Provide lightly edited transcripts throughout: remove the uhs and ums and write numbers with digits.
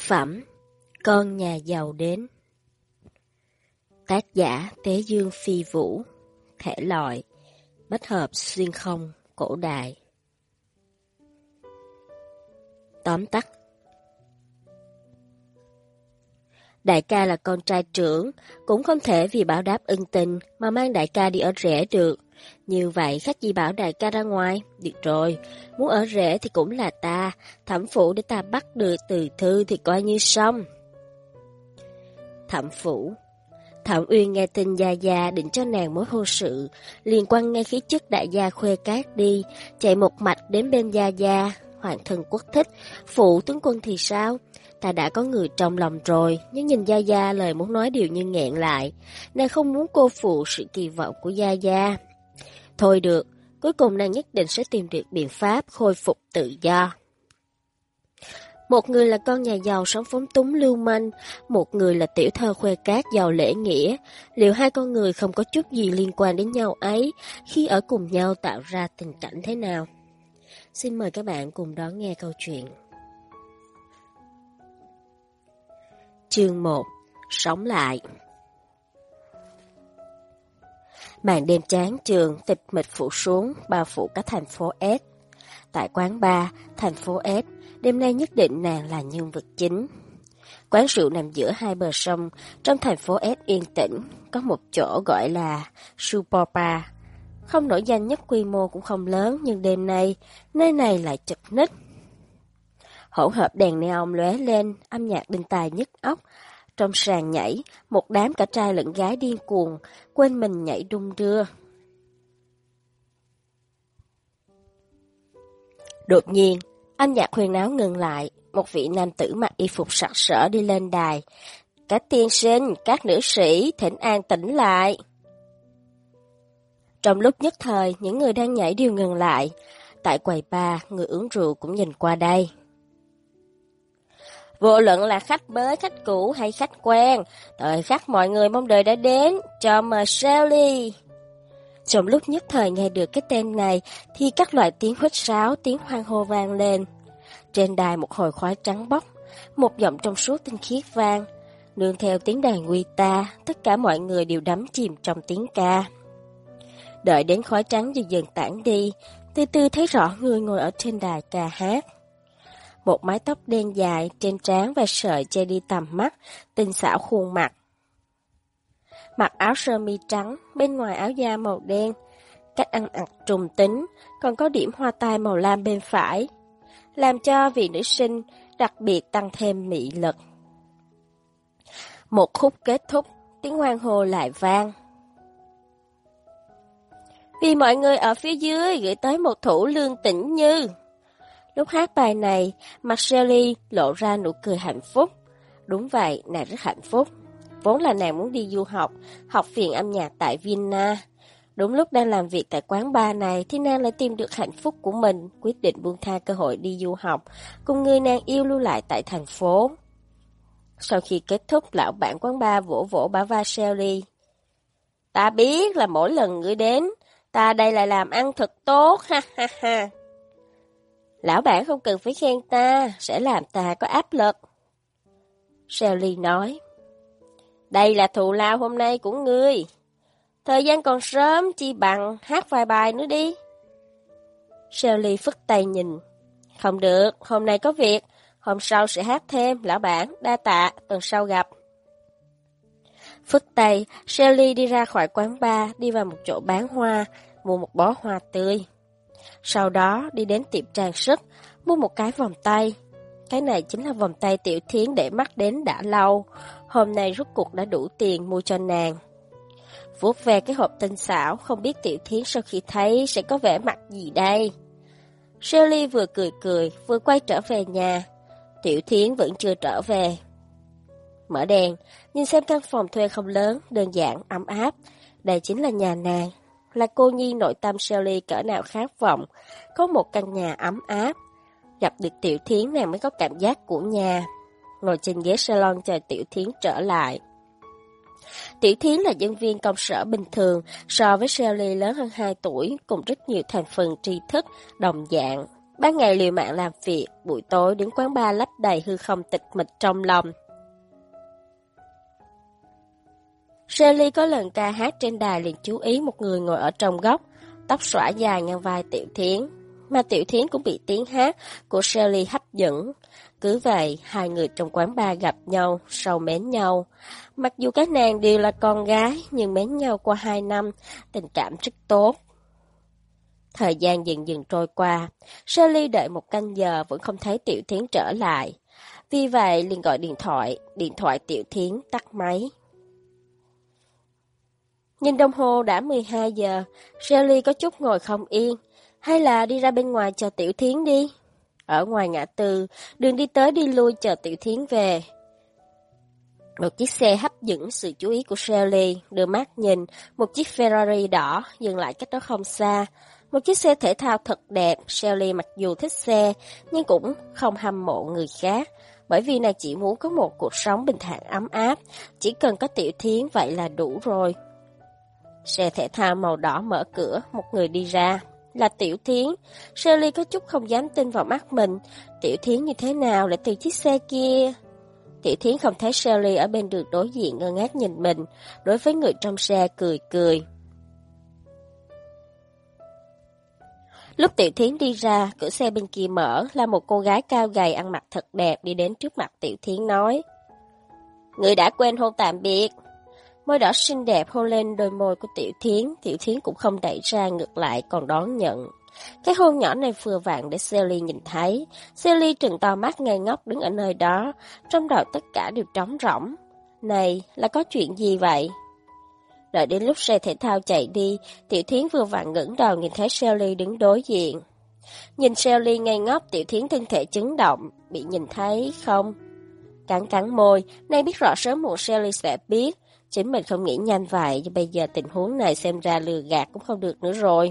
Phẩm Con nhà giàu đến. Tác giả Tế Dương Phi Vũ. Thể loại bách hợp xuyên không cổ đại. Tóm tắt. Đại ca là con trai trưởng, cũng không thể vì báo đáp ân tình mà mang đại ca đi ở rể được. Như vậy khác gì bảo đại ca ra ngoài. Được rồi, muốn ở rể thì cũng là ta, thẩm phủ để ta bắt được từ thư thì coi như xong. Thẩm phủ. Thẩm Uyên nghe tin Gia Gia định cho nàng mối hôn sự, liền quăng ngay khí chất đại gia Khuê Cát đi, chạy một mạch đến bên Gia Gia. Hoàng thân quốc thích, phụ tướng quân thì sao? Ta đã có người trong lòng rồi, nhưng nhìn Gia Gia lời muốn nói đều như nghẹn lại. Nàng không muốn cô phụ sự kỳ vọng của Gia Gia. Thôi được, cuối cùng nàng nhất định sẽ tìm được biện pháp khôi phục tự do. Một người là con nhà giàu sống phóng túng lưu manh, một người là tiểu thơ Khuê Cát giàu lễ nghĩa. Liệu hai con người không có chút gì liên quan đến nhau ấy, khi ở cùng nhau tạo ra tình cảnh thế nào? Xin mời các bạn cùng đón nghe câu chuyện. Chương 1. Sống lại. Màn đêm chán chường, tịch mịch phủ xuống, bao phủ cả thành phố S. Tại quán bar, thành phố S, đêm nay nhất định nàng là nhân vật chính. Quán rượu nằm giữa hai bờ sông, trong thành phố S yên tĩnh, có một chỗ gọi là Super Bar. Không nổi danh nhất, quy mô cũng không lớn, nhưng đêm nay, nơi này lại chật ních. Hỗn hợp đèn neon lóe lên, âm nhạc đinh tai nhức óc. Trong sàn nhảy, một đám cả trai lẫn gái điên cuồng, quên mình nhảy đung đưa. Đột nhiên, âm nhạc huyền áo ngừng lại, một vị nam tử mặc y phục sặc sỡ đi lên đài. Các tiên sinh, các nữ sĩ, thỉnh an tĩnh lại. Trong lúc nhất thời, những người đang nhảy đều ngừng lại. Tại quầy bar, người uống rượu cũng nhìn qua đây. Vô luận là khách mới, khách cũ hay khách quen, thời khắc mọi người mong đợi đã đến, cho mời Shelly. Trong lúc nhất thời nghe được cái tên này, thì các loại tiếng huýt sáo, tiếng hoan hô vang lên. Trên đài một hồi khói trắng bốc, một giọng trong suốt tinh khiết vang. Nương theo tiếng đàn guitar, tất cả mọi người đều đắm chìm trong tiếng ca. Đợi đến khói trắng dần dần tản đi, từ từ thấy rõ người ngồi ở trên đài ca hát. Một mái tóc đen dài, trên trán và sợi che đi tầm mắt, tinh xảo khuôn mặt. Mặc áo sơ mi trắng, bên ngoài áo da màu đen, cách ăn mặc trùng tính, còn có điểm hoa tai màu lam bên phải, làm cho vị nữ sinh đặc biệt tăng thêm mị lực. Một khúc kết thúc, tiếng hoan hô lại vang. Vì mọi người ở phía dưới gửi tới một thủ Lương Tĩnh Như. Lúc hát bài này, mặt Shelly lộ ra nụ cười hạnh phúc. Đúng vậy, nàng rất hạnh phúc. Vốn là nàng muốn đi du học, học viện âm nhạc tại Vienna. Đúng lúc đang làm việc tại quán bar này thì nàng lại tìm được hạnh phúc của mình, quyết định buông tha cơ hội đi du học, cùng người nàng yêu lưu lại tại thành phố. Sau khi kết thúc, lão bản quán bar vỗ vỗ bả vai Shelly. Ta biết là mỗi lần ngươi đến, ta đây là làm ăn thật tốt, ha ha ha. Lão bản không cần phải khen ta, sẽ làm ta có áp lực. Shelly nói. Đây là thù lao hôm nay của ngươi. Thời gian còn sớm, chi bằng hát vài bài nữa đi. Shelly phất tay nhìn. Không được, hôm nay có việc, hôm sau sẽ hát thêm, lão bản, đa tạ, tuần sau gặp. Phất tay, Shelly đi ra khỏi quán bar, đi vào một chỗ bán hoa, mua một bó hoa tươi. Sau đó đi đến tiệm trang sức, mua một cái vòng tay. Cái này chính là vòng tay Tiểu Thiến để mắt đến đã lâu, hôm nay rốt cuộc đã đủ tiền mua cho nàng. Vuốt về cái hộp tinh xảo, không biết Tiểu Thiến sau khi thấy sẽ có vẻ mặt gì đây. Shelly vừa cười cười, vừa quay trở về nhà. Tiểu Thiến vẫn chưa trở về. Mở đèn, nhìn xem căn phòng thuê không lớn, đơn giản, ấm áp. Đây chính là nhà nàng. Là cô nhi nội tâm Shelly cỡ nào khát vọng, có một căn nhà ấm áp. Gặp được Tiểu Thiến nàng mới có cảm giác của nhà. Ngồi trên ghế salon chờ Tiểu Thiến trở lại. Tiểu Thiến là nhân viên công sở bình thường, so với Shelly lớn hơn 2 tuổi, cùng rất nhiều thành phần tri thức, đồng dạng. ban ngày liều mạng làm việc, buổi tối đến quán bar lấp đầy hư không tịch mịch trong lòng. Shirley có lần ca hát trên đài liền chú ý một người ngồi ở trong góc, tóc xõa dài ngang vai Tiểu Thiến. Mà Tiểu Thiến cũng bị tiếng hát của Shirley hấp dẫn. Cứ vậy, hai người trong quán bar gặp nhau, sâu mến nhau. Mặc dù các nàng đều là con gái, nhưng mến nhau qua 2 năm, tình cảm rất tốt. Thời gian dần dần trôi qua, Shirley đợi 1 canh giờ vẫn không thấy Tiểu Thiến trở lại. Vì vậy liền gọi điện thoại Tiểu Thiến tắt máy. Nhìn đồng hồ đã 12 giờ, Shirley có chút ngồi không yên. Hay là đi ra bên ngoài chờ Tiểu Thiến đi. Ở ngoài ngã tư, đường đi tới đi lui chờ Tiểu Thiến về. Một chiếc xe hấp dẫn sự chú ý của Shirley, đưa mắt nhìn, một chiếc Ferrari đỏ dừng lại cách đó không xa. Một chiếc xe thể thao thật đẹp, Shirley mặc dù thích xe, nhưng cũng không hâm mộ người khác. Bởi vì nàng chỉ muốn có một cuộc sống bình thản ấm áp, chỉ cần có Tiểu Thiến vậy là đủ rồi. Xe thể thao màu đỏ mở cửa, một người đi ra. Là Tiểu Thiến. Shirley có chút không dám tin vào mắt mình. Tiểu Thiến như thế nào lại từ chiếc xe kia? Tiểu Thiến không thấy Shirley ở bên đường đối diện ngơ ngác nhìn mình. Đối với người trong xe cười cười. Lúc Tiểu Thiến đi ra, cửa xe bên kia mở là một cô gái cao gầy ăn mặc thật đẹp đi đến trước mặt Tiểu Thiến nói. Người đã quên hôn tạm biệt. Môi đỏ xinh đẹp hôn lên đôi môi của Tiểu Thiến cũng không đẩy ra ngược lại còn đón nhận. Cái hôn nhỏ này vừa vặn để Shirley nhìn thấy. Shirley trừng to mắt ngây ngốc đứng ở nơi đó, trong đầu tất cả đều trống rỗng. Này, là có chuyện gì vậy? Đợi đến lúc xe thể thao chạy đi, Tiểu Thiến vừa vặn ngẩng đầu nhìn thấy Shirley đứng đối diện. Nhìn Shirley ngây ngốc, Tiểu Thiến thân thể chấn động, bị nhìn thấy không? Cắn môi, nay biết rõ sớm muộn Shirley sẽ biết. Chính mình không nghĩ nhanh vậy, nhưng bây giờ tình huống này xem ra lừa gạt cũng không được nữa rồi.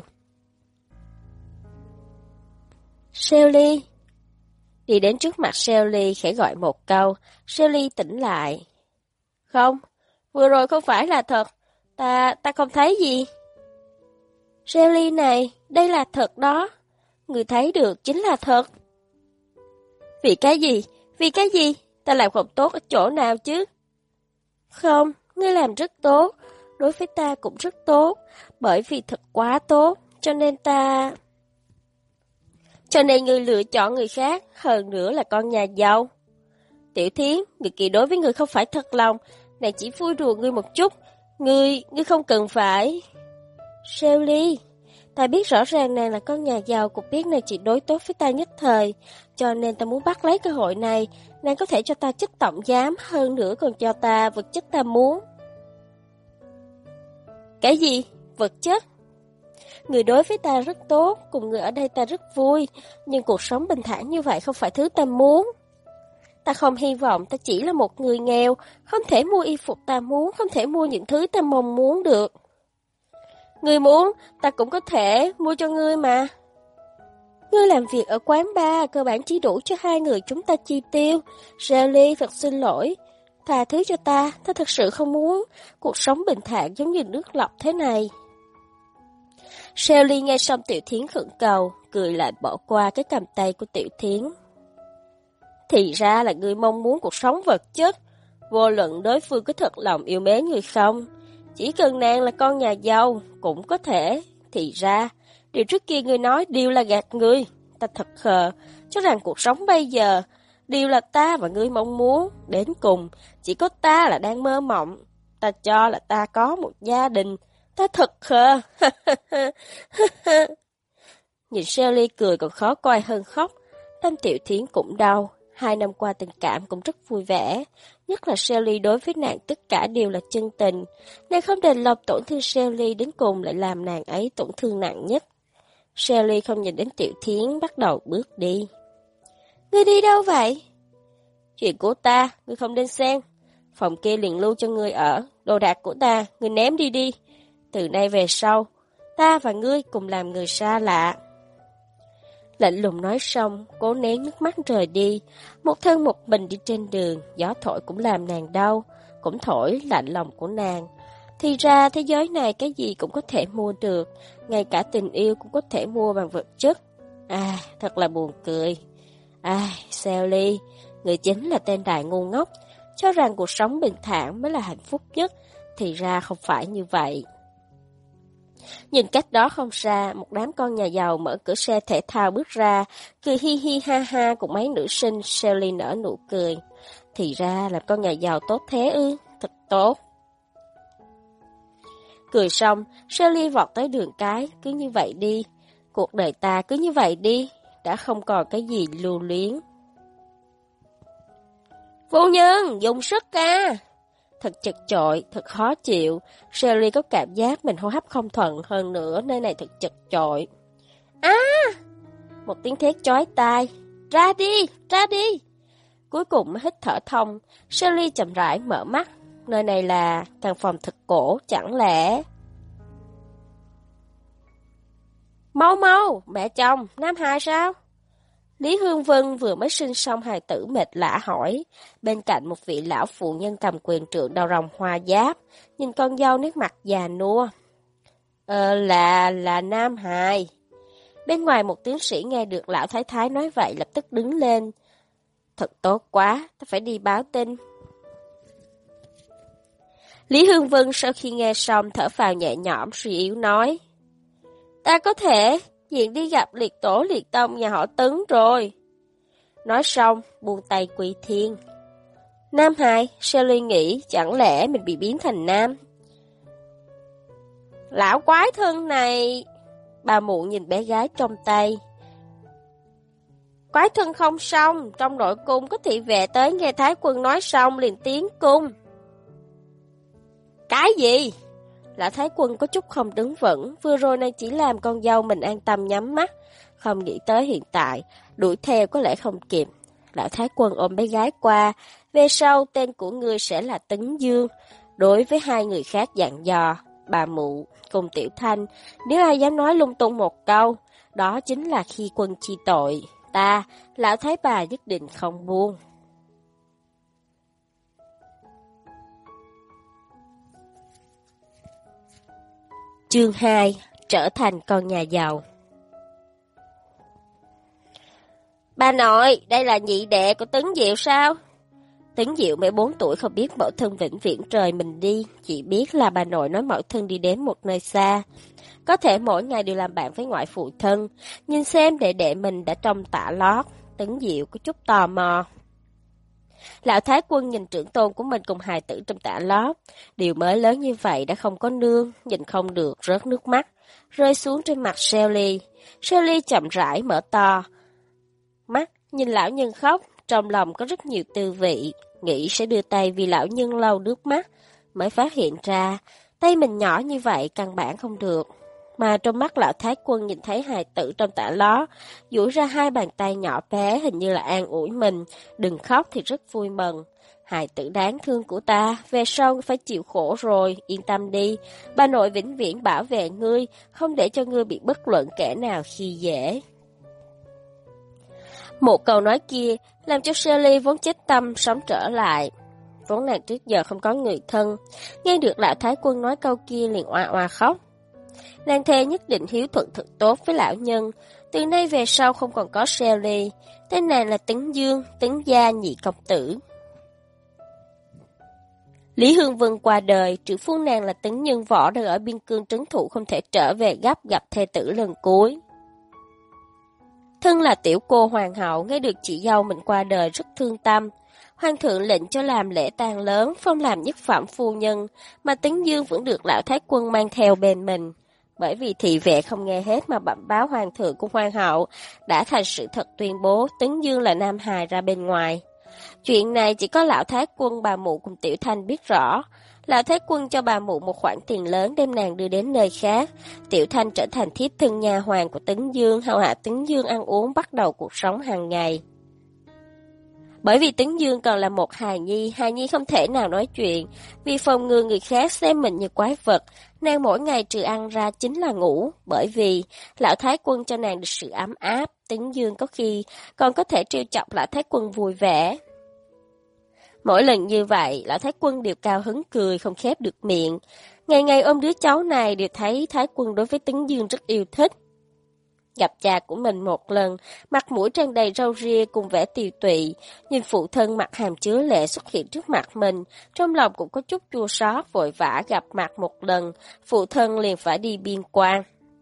Shirley. Đi đến trước mặt Shirley khẽ gọi một câu, Shirley tỉnh lại. Không, vừa rồi không phải là thật, ta không thấy gì. Shirley này, đây là thật đó, người thấy được chính là thật. Vì cái gì, ta làm không tốt ở chỗ nào chứ? Không, ngươi làm rất tốt, đối với ta cũng rất tốt, bởi vì thật quá tốt, cho nên ngươi lựa chọn người khác, hơn nữa là con nhà giàu. Tiểu Thiến, người kia đối với ngươi không phải thật lòng, này chỉ vui đùa ngươi một chút, ngươi không cần phải. Shirley, ta biết rõ ràng nàng là con nhà giàu, cũng biết nàng chỉ đối tốt với ta nhất thời, cho nên ta muốn bắt lấy cơ hội này, nàng có thể cho ta chức tổng giám, hơn nữa còn cho ta vật chất ta muốn. Cái gì? Vật chất? Người đối với ta rất tốt, cùng người ở đây ta rất vui, nhưng cuộc sống bình thản như vậy không phải thứ ta muốn. Ta không hy vọng ta chỉ là một người nghèo, không thể mua y phục ta muốn, không thể mua những thứ ta mong muốn được. Ngươi muốn, ta cũng có thể mua cho ngươi mà. Ngươi làm việc ở quán bar, cơ bản chỉ đủ cho 2 người chúng ta chi tiêu. Shirley, thật xin lỗi. Tha thứ cho ta thật sự không muốn cuộc sống bình thản giống như nước lọc thế này. Shirley nghe xong Tiểu Thiến khẩn cầu, cười lại bỏ qua cái cầm tay của Tiểu Thiến. Thì ra là ngươi mong muốn cuộc sống vật chất, vô luận đối phương có thật lòng yêu mến người không. Chỉ cần nàng là con nhà giàu, cũng có thể. Thì ra, điều trước kia ngươi nói đều là gạt ngươi. Ta thật khờ, cho rằng cuộc sống bây giờ đều là ta và ngươi mong muốn. Đến cùng, chỉ có ta là đang mơ mộng. Ta cho là ta có một gia đình. Ta thật khờ. Nhìn Shirley cười còn khó coi hơn khóc. Tâm Tiểu Thiến cũng đau. 2 năm qua tình cảm cũng rất vui vẻ. Nhất là Shirley đối với nàng tất cả đều là chân tình. Nàng không đành lòng tổn thương Shirley, đến cùng lại làm nàng ấy tổn thương nặng nhất. Shirley không nhìn đến Tiểu Thiến, bắt đầu bước đi. Ngươi đi đâu vậy? Chuyện của ta, ngươi không nên xen. Phòng kia liền lưu cho ngươi ở. Đồ đạc của ta, ngươi ném đi. Từ nay về sau, ta và ngươi cùng làm người xa lạ. Lạnh lùng nói xong, cố nén nước mắt rời đi. Một thân một mình đi trên đường, gió thổi cũng làm nàng đau, cũng thổi lạnh lòng của nàng. Thì ra thế giới này cái gì cũng có thể mua được, ngay cả tình yêu cũng có thể mua bằng vật chất. Thật là buồn cười. Sally, người chính là tên đại ngu ngốc, cho rằng cuộc sống bình thản mới là hạnh phúc nhất, thì ra không phải như vậy. Nhìn cách đó không xa, một đám con nhà giàu mở cửa xe thể thao bước ra, cười hi hi ha ha cùng mấy nữ sinh. Sally nở nụ cười. Thì ra là con nhà giàu tốt thế ư, thật tốt. Cười xong, Sally vọt tới đường cái, cứ như vậy đi. Cuộc đời ta cứ như vậy đi, đã không còn cái gì lưu luyến. Phu nhân, dùng sức ca! Thật chật chội, thật khó chịu. Sally có cảm giác mình hô hấp không thuận, hơn nữa nơi này thật chật chội. Một tiếng thét chói tai. Ra đi, ra đi! Cuối cùng mới hít thở thông. Sally chậm rãi mở mắt. Nơi này là căn phòng thực cổ, chẳng lẽ... Mau mau, mẹ chồng, Nam Hải sao? Lý Hương Vân vừa mới sinh xong hài tử mệt lả hỏi, bên cạnh một vị lão phụ nhân cầm quyền trượng đầu rồng hoa giáp, nhìn con dâu nét mặt già nua. Là Nam Hải. Bên ngoài một tiến sĩ nghe được lão thái thái nói vậy lập tức đứng lên. Thật tốt quá, ta phải đi báo tin. Lý Hương Vân sau khi nghe xong thở phào nhẹ nhõm suy yếu nói. Ta có thể diện đi gặp liệt tổ liệt tông nhà họ Tấn rồi. Nói xong, buông tay quy thiên. Nam Hải, Sally nghĩ chẳng lẽ mình bị biến thành nam? Lão quái thân này... Bà mụ nhìn bé gái trong tay. Quái thân không xong, trong nội cung có thị vệ tới nghe Thái Quân nói xong liền tiến cung. Cái gì? Lão Thái Quân có chút không đứng vững, vừa rồi này chỉ làm con dâu mình an tâm nhắm mắt, không nghĩ tới hiện tại, đuổi theo có lẽ không kịp. Lão Thái Quân ôm bé gái qua, về sau tên của ngươi sẽ là Tấn Dương. Đối với hai người khác dặn dò, bà mụ cùng Tiểu Thanh, nếu ai dám nói lung tung một câu, đó chính là khi quân chi tội. Ta, lão thái bà nhất định không buông. Chương 2. Trở thành con nhà giàu. Bà nội, đây là nhị đệ của Tấn Diệu sao? Tấn Diệu 14 tuổi không biết mẫu thân vĩnh viễn trời mình đi, chỉ biết là bà nội nói mẫu thân đi đến một nơi xa. Có thể mỗi ngày đều làm bạn với ngoại phụ thân, nhìn xem đệ mình đã trong tã lót. Tấn Diệu có chút tò mò. Lão Thái Quân nhìn trưởng tôn của mình cùng hài tử trong tã lót. Điều mới lớn như vậy đã không có nương, nhìn không được rớt nước mắt, rơi xuống trên mặt Sally. Sally chậm rãi mở to mắt, nhìn lão nhân khóc, trong lòng có rất nhiều tư vị, nghĩ sẽ đưa tay vì lão nhân lau nước mắt, mới phát hiện ra tay mình nhỏ như vậy căn bản không được. Mà trong mắt lão Thái Quân nhìn thấy hài tử trong tã ló, duỗi ra hai bàn tay nhỏ bé hình như là an ủi mình, đừng khóc thì rất vui mừng. Hài tử đáng thương của ta, về sau phải chịu khổ rồi, yên tâm đi, bà nội vĩnh viễn bảo vệ ngươi, không để cho ngươi bị bất luận kẻ nào khi dễ. Một câu nói kia làm cho Sally vốn chết tâm sống trở lại. Vốn nàng trước giờ không có người thân, nghe được lão Thái Quân nói câu kia liền oa oa khóc. Nàng thề nhất định hiếu thuận thật tốt với lão nhân, từ nay về sau không còn có Sally, tên nàng là Tấn Dương, Tấn gia nhị công tử. Lý Hương Vân qua đời, trượng phu nàng là Tấn Nhân Võ đang ở biên cương trấn thủ không thể trở về gấp gặp thê tử lần cuối. Thân là tiểu cô hoàng hậu, nghe được chị dâu mình qua đời rất thương tâm. Hoàng thượng lệnh cho làm lễ tang lớn, phong làm nhất phẩm phu nhân, mà Tấn Dương vẫn được lão Thái Quân mang theo bên mình. Bởi vì thị vệ không nghe hết mà bẩm báo hoàng thượng của hoàng hậu, đã thành sự thật tuyên bố Tấn Dương là nam hài ra bên ngoài. Chuyện này chỉ có lão Thái Quân, bà mụ cùng Tiểu Thanh biết rõ. Lão Thái Quân cho bà mụ một khoản tiền lớn đem nàng đưa đến nơi khác. Tiểu Thanh trở thành thiếp thân nha hoàn của Tấn Dương, hầu hạ Tấn Dương ăn uống, bắt đầu cuộc sống hàng ngày. Bởi vì Tấn Dương còn là một hài nhi không thể nào nói chuyện, vì phòng ngừa người khác xem mình như quái vật, nàng mỗi ngày trừ ăn ra chính là ngủ, bởi vì lão Thái Quân cho nàng được sự ấm áp, Tấn Dương có khi còn có thể trêu chọc lão Thái Quân vui vẻ. Mỗi lần như vậy, lão Thái Quân đều cao hứng cười không khép được miệng, ngày ngày ôm đứa cháu này đều thấy Thái Quân đối với Tấn Dương rất yêu thích. Gặp cha của mình một lần, mặt mũi tràn đầy râu ria cùng vẻ tiều tụy, nhìn phụ thân mặt hàm chứa lệ xuất hiện trước mặt mình, trong lòng cũng có chút chua xót, vội vã gặp mặt một lần, phụ thân liền phải đi biên quan.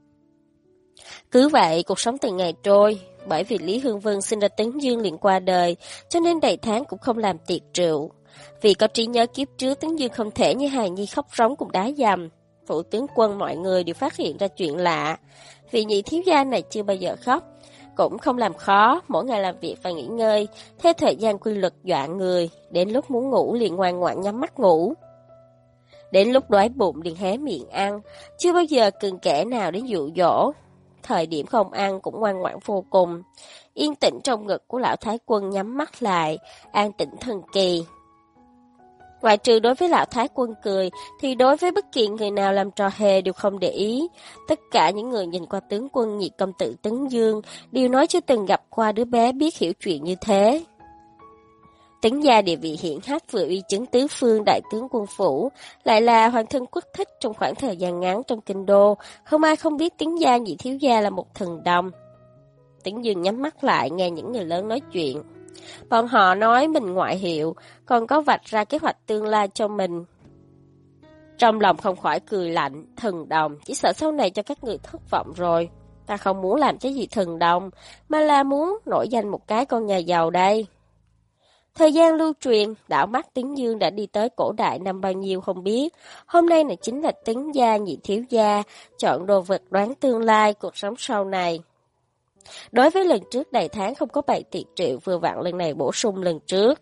Cứ vậy, cuộc sống từng ngày trôi, bởi vì Lý Hương Vân sinh ra Tấn Dương liền qua đời, cho nên đầy tháng cũng không làm tiệc rượu. Vì có trí nhớ kiếp trước, Tấn Dương không thể như hài nhi khóc rống cùng đá dầm. Phụ tướng quân mọi người đều phát hiện ra chuyện lạ. Vì nhị thiếu gia này chưa bao giờ khóc, cũng không làm khó, mỗi ngày làm việc và nghỉ ngơi, theo thời gian quy luật dọa người, đến lúc muốn ngủ liền ngoan ngoãn nhắm mắt ngủ. Đến lúc đói bụng liền hé miệng ăn, chưa bao giờ cần kẻ nào đến dụ dỗ. Thời điểm không ăn cũng ngoan ngoãn vô cùng. Yên tĩnh trong ngực của lão thái quân nhắm mắt lại, an tĩnh thần kỳ. Ngoại trừ đối với lão thái quân cười, thì đối với bất kỳ người nào làm trò hề đều không để ý. Tất cả những người nhìn qua tướng quân nhị công tử Tấn Dương đều nói chưa từng gặp qua đứa bé biết hiểu chuyện như thế. Tấn gia địa vị hiển hách vừa uy chứng tứ phương đại tướng quân phủ, lại là hoàng thân quốc thích trong khoảng thời gian ngắn trong kinh đô, không ai không biết Tấn gia nhị thiếu gia là một thần đồng. Tấn Dương nhắm mắt lại nghe những người lớn nói chuyện. Bọn họ nói mình ngoại hiệu, còn có vạch ra kế hoạch tương lai cho mình. Trong lòng không khỏi cười lạnh, thần đồng, chỉ sợ sau này cho các người thất vọng rồi. Ta không muốn làm cái gì thần đồng, mà là muốn nổi danh một cái con nhà giàu đây. Thời gian lưu truyền, đảo mắt Tấn Dương đã đi tới cổ đại năm bao nhiêu không biết. Hôm nay này chính là Tấn gia nhị thiếu gia, chọn đồ vật đoán tương lai, cuộc sống sau này. Đối với lần trước đầy tháng không có bày tiệc rượu, vừa vặn lần này bổ sung lần trước.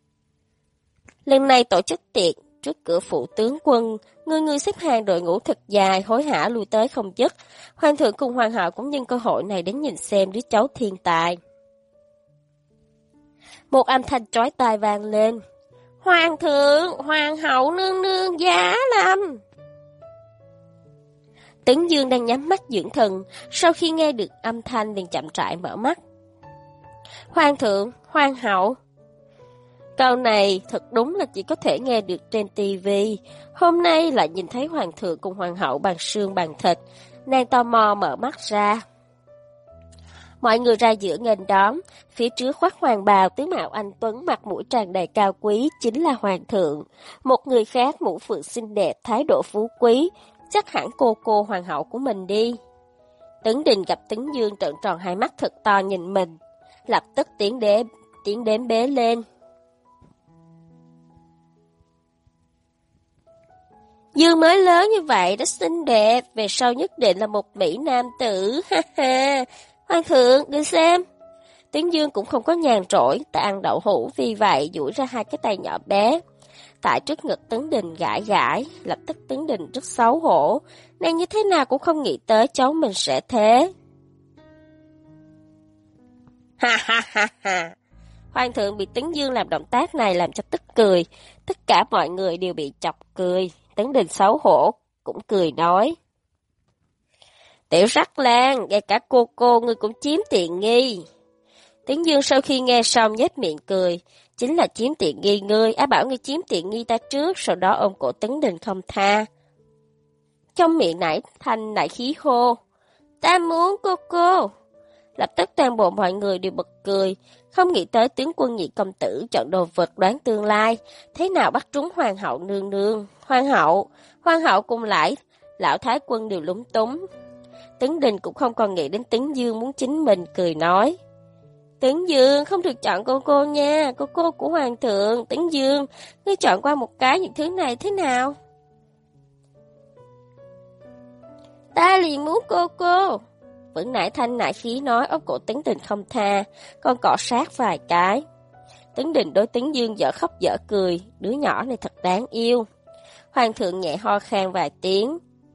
Lần này tổ chức tiệc, trước cửa phụ tướng quân, người xếp hàng đội ngũ thật dài, hối hả lui tới không dứt. Hoàng thượng cùng hoàng hậu cũng nhân cơ hội này đến nhìn xem đứa cháu thiên tài. Một âm thanh chói tai vang lên. Hoàng thượng, hoàng hậu nương nương giá lâm. Tấn Dương đang nhắm mắt dưỡng thần, sau khi nghe được âm thanh liền chậm rãi mở mắt. Hoàng thượng, hoàng hậu. Câu này thật đúng là chỉ có thể nghe được trên tivi. Hôm nay lại nhìn thấy hoàng thượng cùng hoàng hậu bằng xương bằng thịt, nàng tò mò mở mắt ra. Mọi người ra giữa nghênh đón, phía trước khoác hoàng bào tướng mạo anh tuấn, mặt mũi tràn đầy cao quý chính là hoàng thượng. Một người khác mũ phượng xinh đẹp, thái độ phú quý, chắc hẳn cô hoàng hậu của mình đi. Tấn Đình gặp Tấn Dương trợn tròn hai mắt thật to nhìn mình, lập tức tiến đến bế lên. Dương mới lớn như vậy đã xinh đẹp, về sau nhất định là một mỹ nam tử, ha ha. Hoàng thượng, ngươi xem. Tấn Dương cũng không có nhàn rỗi, ta ăn đậu hũ, vì vậy duỗi ra hai cái tay nhỏ bé. Tại trước ngực Tấn Đình gãi gãi, lập tức Tấn Đình rất xấu hổ. Nàng như thế nào cũng không nghĩ tới cháu mình sẽ thế. Ha ha ha ha. Hoàng thượng bị Tấn Dương làm động tác này làm cho tức cười. Tất cả mọi người đều bị chọc cười. Tấn Đình xấu hổ, cũng cười nói. Tiểu Sắc Lan, ngay cả cô ngươi cũng chiếm tiện nghi. Tấn Dương sau khi nghe xong nhếch miệng cười. Chính là chiếm tiện nghi ngươi, bảo ngươi chiếm tiện nghi ta trước, sau đó ôm cổ Tấn Đình không tha. Trong miệng nảy khí hô. Ta muốn cô. Lập tức toàn bộ mọi người đều bật cười, không nghĩ tới tướng quân nhị công tử chọn đồ vật đoán tương lai, thế nào bắt trúng hoàng hậu nương nương. Hoàng hậu cùng lại, lão thái quân đều lúng túng. Tấn Đình cũng không còn nghĩ đến Tấn Dương muốn chính mình, cười nói. Tấn Dương, không được chọn cô nha, cô của hoàng thượng. Tấn Dương, ngươi chọn qua một cái những thứ này thế nào? Ta liền muốn cô. Vẫn nải thanh nải khí nói, ôm cổ Tấn Đình không tha, còn cọ sát vài cái. Tấn Đình đối Tấn Dương dở khóc dở cười, đứa nhỏ này thật đáng yêu. Hoàng thượng nhẹ ho khan vài tiếng.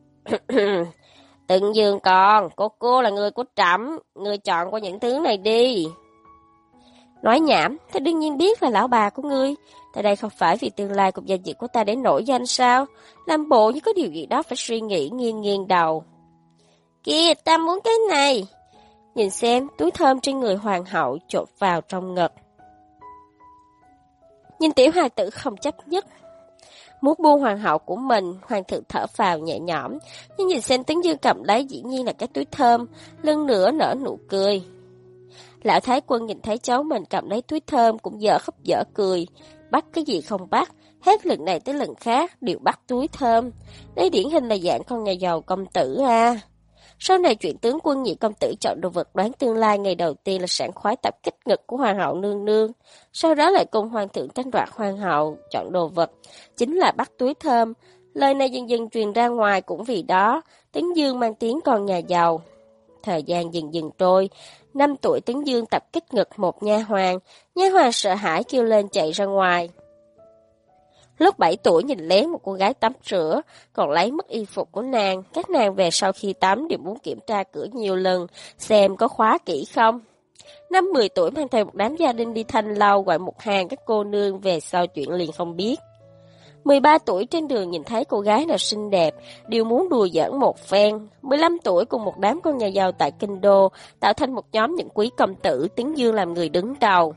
Tấn Dương con, cô là người của trẫm, ngươi chọn qua những thứ này đi. Nói nhảm, ta đương nhiên biết là lão bà của ngươi. Tại đây không phải vì tương lai cùng danh dự của ta để nổi danh sao? Làm bộ như có điều gì đó phải suy nghĩ nghiêng đầu. Kìa, ta muốn cái này. Nhìn xem, túi thơm trên người hoàng hậu chộp vào trong ngực. Nhìn tiểu hài tử không chấp nhất. Muốn buông hoàng hậu của mình, hoàng thượng thở phào nhẹ nhõm, nhưng nhìn xem Tấn Dương cầm lấy dĩ nhiên là cái túi thơm, lưng nữa nở nụ cười. Lão Thái Quân nhìn thấy cháu mình cầm lấy túi thơm cũng dở khóc dở cười, bắt cái gì không bắt, hết lần này tới lần khác đều bắt túi thơm. Đây điển hình là dạng con nhà giàu công tử à. Sau này chuyện tướng quân nhị công tử chọn đồ vật đoán tương lai ngày đầu tiên là sảng khoái tập kích ngực của hoàng hậu nương nương. Sau đó lại cùng hoàng thượng tranh đoạt hoàng hậu chọn đồ vật, chính là bắt túi thơm. Lời này dần dần truyền ra ngoài cũng vì đó, Tấn Dương mang tiếng con nhà giàu. Thời gian dần dần trôi, 5 tuổi Tấn Dương tập kích ngực một nha hoàn sợ hãi kêu lên chạy ra ngoài. Lúc 7 tuổi nhìn lén một cô gái tắm rửa, còn lấy mất y phục của nàng. Các nàng về sau khi tắm đều muốn kiểm tra cửa nhiều lần, xem có khóa kỹ không. Năm 10 tuổi mang theo một đám gia đình đi Thanh Lâu gọi một hàng các cô nương, về sau chuyện liền không biết. 13 tuổi trên đường nhìn thấy cô gái nào xinh đẹp, đều muốn đùa giỡn một phen. 15 tuổi cùng một đám con nhà giàu tại Kinh Đô, tạo thành một nhóm những quý công tử, Tấn Dương làm người đứng đầu.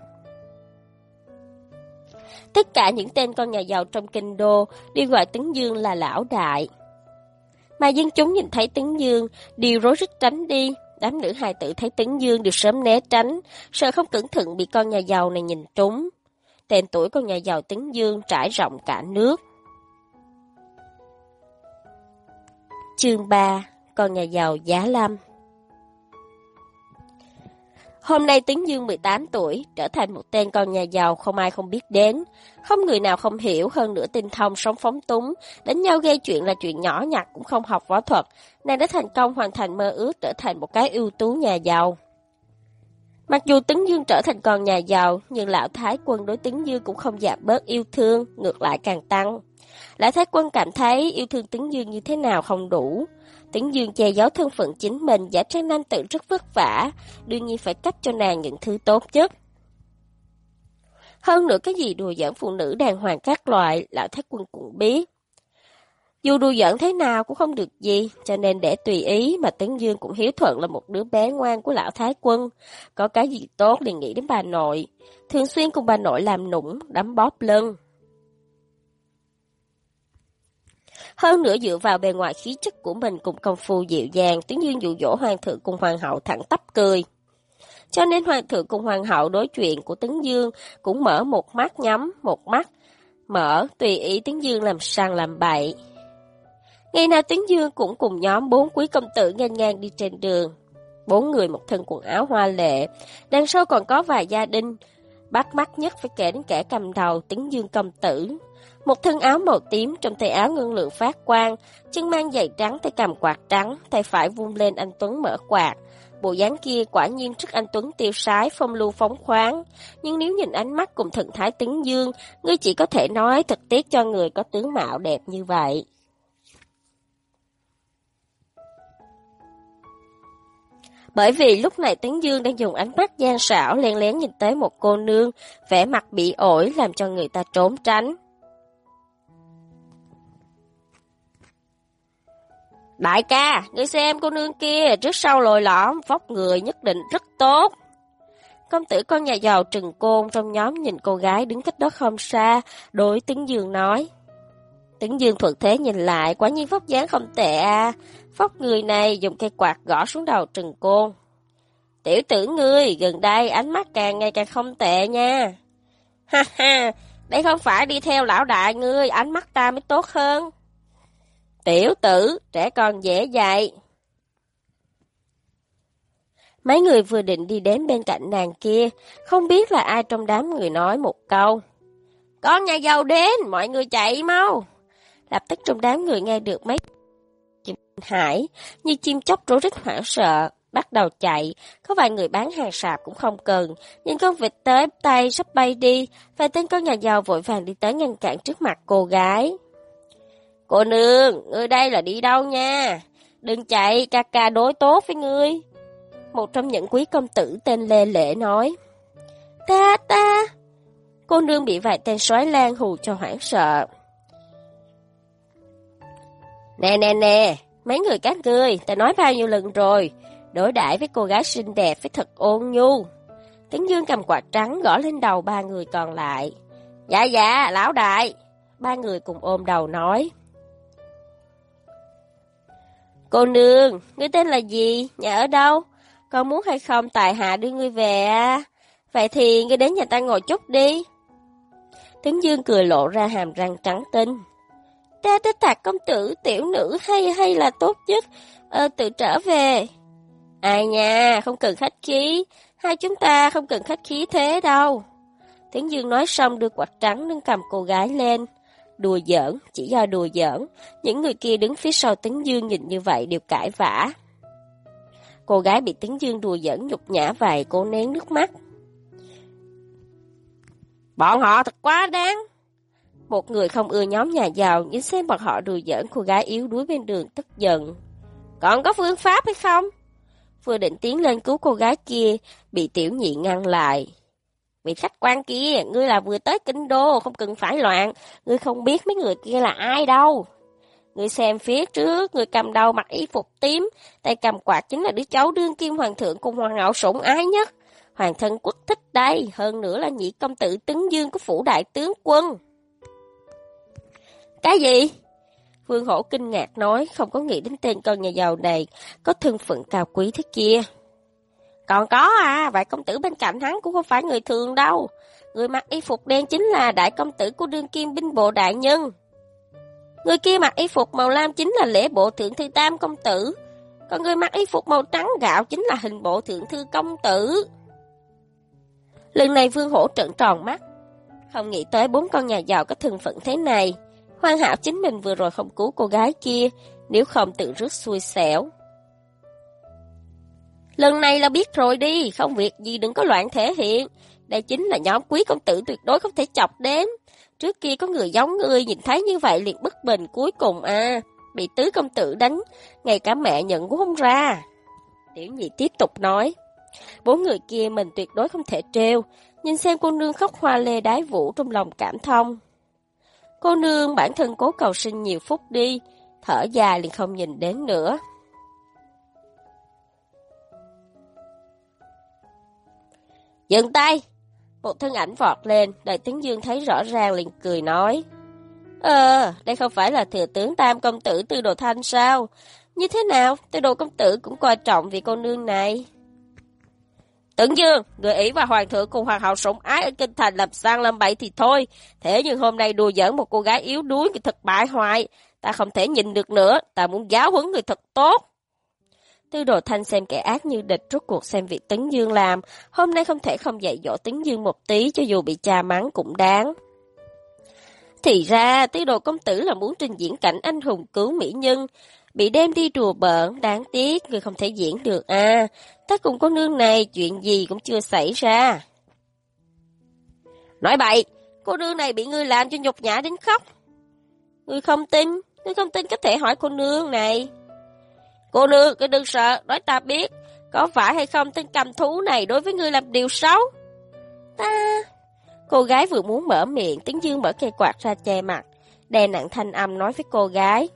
Tất cả những tên con nhà giàu trong Kinh Đô đều gọi Tấn Dương là lão đại. Mà dân chúng nhìn thấy Tấn Dương đều rối rít tránh đi. Đám nữ hài tử thấy Tấn Dương đều sớm né tránh, sợ không cẩn thận bị con nhà giàu này nhìn trúng. Tên tuổi con nhà giàu Tấn Dương trải rộng cả nước. Chương 3. Con nhà giàu Giá Lâm. Hôm nay Tấn Dương 18 tuổi, trở thành một tên con nhà giàu không ai không biết đến. Không người nào không hiểu, hơn nữa tinh thông sống phóng túng, đánh nhau gây chuyện là chuyện nhỏ nhặt, cũng không học võ thuật. Nàng đã thành công hoàn thành mơ ước trở thành một cái ưu tú nhà giàu. Mặc dù Tấn Dương trở thành con nhà giàu, nhưng lão Thái Quân đối Tấn Dương cũng không giảm bớt yêu thương, ngược lại càng tăng. Lão Thái Quân cảm thấy yêu thương Tấn Dương như thế nào không đủ. Tấn Dương che giấu thân phận chính mình, giả trang nam tử rất vất vả, đương nhiên phải cấp cho nàng những thứ tốt nhất. Hơn nữa cái gì đùa giỡn phụ nữ đàng hoàng các loại, lão Thái Quân cũng biết. Dù đùa giỡn thế nào cũng không được gì, cho nên để tùy ý mà Tấn Dương cũng hiếu thuận là một đứa bé ngoan của lão Thái Quân. Có cái gì tốt liền nghĩ đến bà nội, thường xuyên cùng bà nội làm nũng, đấm bóp lưng. Hơn nữa dựa vào bề ngoài khí chất của mình cùng công phu dịu dàng, Tấn Dương dụ dỗ hoàng thượng cùng hoàng hậu thẳng tắp cười. Cho nên hoàng thượng cùng hoàng hậu đối chuyện của Tấn Dương cũng mở một mắt nhắm một mắt, mở tùy ý Tấn Dương làm sằng làm bậy. Ngày nào Tấn Dương cũng cùng nhóm 4 quý công tử ngang ngang đi trên đường. 4 người một thân quần áo hoa lệ, đằng sau còn có vài gia đình. Bắt mắt nhất phải kể đến kẻ cầm đầu Tấn Dương công tử. Một thân áo màu tím, trong tay áo ngân lượng phát quang, chân mang giày trắng, tay cầm quạt trắng, tay phải vung lên anh tuấn mở quạt. Bộ dáng kia quả nhiên rất anh tuấn tiêu sái, phong lưu phóng khoáng. Nhưng nếu nhìn ánh mắt cùng thần thái Tấn Dương, ngươi chỉ có thể nói thật tiếc cho người có tướng mạo đẹp như vậy. Bởi vì lúc này Tấn Dương đang dùng ánh mắt gian xảo len lén nhìn tới một cô nương, vẻ mặt bị ổi làm cho người ta trốn tránh. Đại ca, ngươi xem cô nương kia, trước sau lồi lõm, vóc người nhất định rất tốt. Công tử con nhà giàu Trừng Côn trong nhóm nhìn cô gái đứng cách đó không xa, đối Tấn Dương nói. Tấn Dương thuận thế nhìn lại, quả nhiên vóc dáng không tệ à. Vóc người này dùng cây quạt gõ xuống đầu Trừng Côn. Tiểu tử ngươi, gần đây ánh mắt càng ngày càng không tệ nha. Ha ha, đây không phải đi theo lão đại ngươi, ánh mắt ta mới tốt hơn. Tiểu tử, trẻ con dễ dạy. Mấy người vừa định đi đến bên cạnh nàng kia, không biết là ai trong đám người nói một câu. Con nhà giàu đến, mọi người chạy mau. Lập tức trong đám người nghe được mấy chim hải, như chim chóc rối rít hoảng sợ, bắt đầu chạy. Có vài người bán hàng sạp cũng không cần, nhưng con vịt tới tay sắp bay đi, vài tên con nhà giàu vội vàng đi tới ngăn cản trước mặt cô gái. Cô nương, ngươi đây là đi đâu nha? Đừng chạy, ca ca đối tốt với ngươi. Một trong những quý công tử tên Lê Lễ nói. Ta. Cô nương bị vài tên sói lang hù cho hoảng sợ. Nè, mấy người các ngươi, ta nói bao nhiêu lần rồi, đối đãi với cô gái xinh đẹp phải thật ôn nhu. Tấn Dương cầm quạt trắng gõ lên đầu 3 người còn lại. Dạ, lão đại. ba người cùng ôm đầu nói. Cô nương, ngươi tên là gì? Nhà ở đâu? Con muốn hay không tài hạ đưa ngươi về à? Vậy thì ngươi đến nhà ta ngồi chút đi. Tướng Dương cười lộ ra hàm răng trắng tinh. Ta đã tạc công tử, tiểu nữ hay là tốt nhất, tự trở về. Ai nha, không cần khách khí, hai chúng ta không cần khách khí thế đâu. Tướng Dương nói xong đưa quạt trắng nâng cầm cô gái lên. Đùa giỡn, chỉ do đùa giỡn, những người kia đứng phía sau Tướng Dương nhìn như vậy đều cãi vã. Cô gái bị Tướng Dương đùa giỡn nhục nhã vậy, cô nén nước mắt. Bọn họ thật quá đáng. Một người không ưa nhóm nhà giàu nhìn xem bọn họ đùa giỡn cô gái yếu đuối bên đường tức giận. Còn có phương pháp hay không? Vừa định tiến lên cứu cô gái kia, bị Tiểu Nhị ngăn lại. Vị khách quan kia, ngươi là vừa tới kinh đô, không cần phải loạn, ngươi không biết mấy người kia là ai đâu. Ngươi xem phía trước, người cầm đầu mặc y phục tím, tay cầm quạt chính là đứa cháu đương kim hoàng thượng cùng hoàng hậu sủng ái nhất. Hoàng thân quốc thích đây, hơn nữa là nhị công tử Tướng Dương của phủ đại tướng quân. Cái gì? Vương Hổ kinh ngạc nói, không có nghĩ đến tên con nhà giàu này có thân phận cao quý thế kia. Còn có à, vậy công tử bên cạnh hắn cũng không phải người thường đâu. Người mặc y phục đen chính là đại công tử của đương kim binh bộ đại nhân. Người kia mặc y phục màu lam chính là lễ bộ thượng thư tam công tử. Còn người mặc y phục màu trắng gạo chính là hình bộ thượng thư công tử. Lần này Vương Hổ trợn tròn mắt. Không nghĩ tới 4 con nhà giàu có thân phận thế này. Hoàn hảo chính mình vừa rồi không cứu cô gái kia, nếu không tự rước xui xẻo. Lần này là biết rồi đi, không việc gì đừng có loạn thể hiện. Đây chính là nhóm quý công tử tuyệt đối không thể chọc đến. Trước kia có người giống ngươi nhìn thấy như vậy liền bất bình, cuối cùng bị tứ công tử đánh, ngay cả mẹ nhận cũng không ra. Tiểu Nhị tiếp tục nói, 4 người kia mình tuyệt đối không thể trêu, nhìn xem cô nương khóc hoa lê đái vũ trong lòng cảm thông. Cô nương bản thân cố cầu sinh nhiều phút đi, thở dài liền không nhìn đến nữa. Dừng tay! Một thân ảnh vọt lên, Đại Tướng Dương thấy rõ ràng liền cười nói. Đây không phải là thừa tướng tam công tử Tư Đồ Thanh sao? Như thế nào, Tư Đồ công tử cũng coi trọng vị cô nương này. Tướng Dương, người ỷ và hoàng thượng cùng hoàng hậu sủng ái ở kinh thành làm sang làm bậy thì thôi. Thế nhưng hôm nay đùa giỡn một cô gái yếu đuối thì thật bại hoại. Ta không thể nhìn được nữa, ta muốn giáo huấn người thật tốt. Tư Đồ Thanh xem kẻ ác như địch, rốt cuộc xem việc Tướng Dương làm. Hôm nay không thể không dạy dỗ Tướng Dương một tí, cho dù bị cha mắng cũng đáng. Thì ra, Tư Đồ công tử là muốn trình diễn cảnh anh hùng cứu mỹ nhân, bị đem đi đùa bỡn, đáng tiếc, người không thể diễn được à. Ta cùng cô nương này, chuyện gì cũng chưa xảy ra. Nói bậy, cô nương này bị ngươi làm cho nhục nhã đến khóc. Ngươi không tin có thể hỏi cô nương này. Cô nương, ngươi đừng sợ, nói ta biết, có phải hay không tên cầm thú này đối với ngươi làm điều xấu? Ta... Cô gái vừa muốn mở miệng, Tướng Dương mở cây quạt ra che mặt, đè nặng thanh âm nói với cô gái.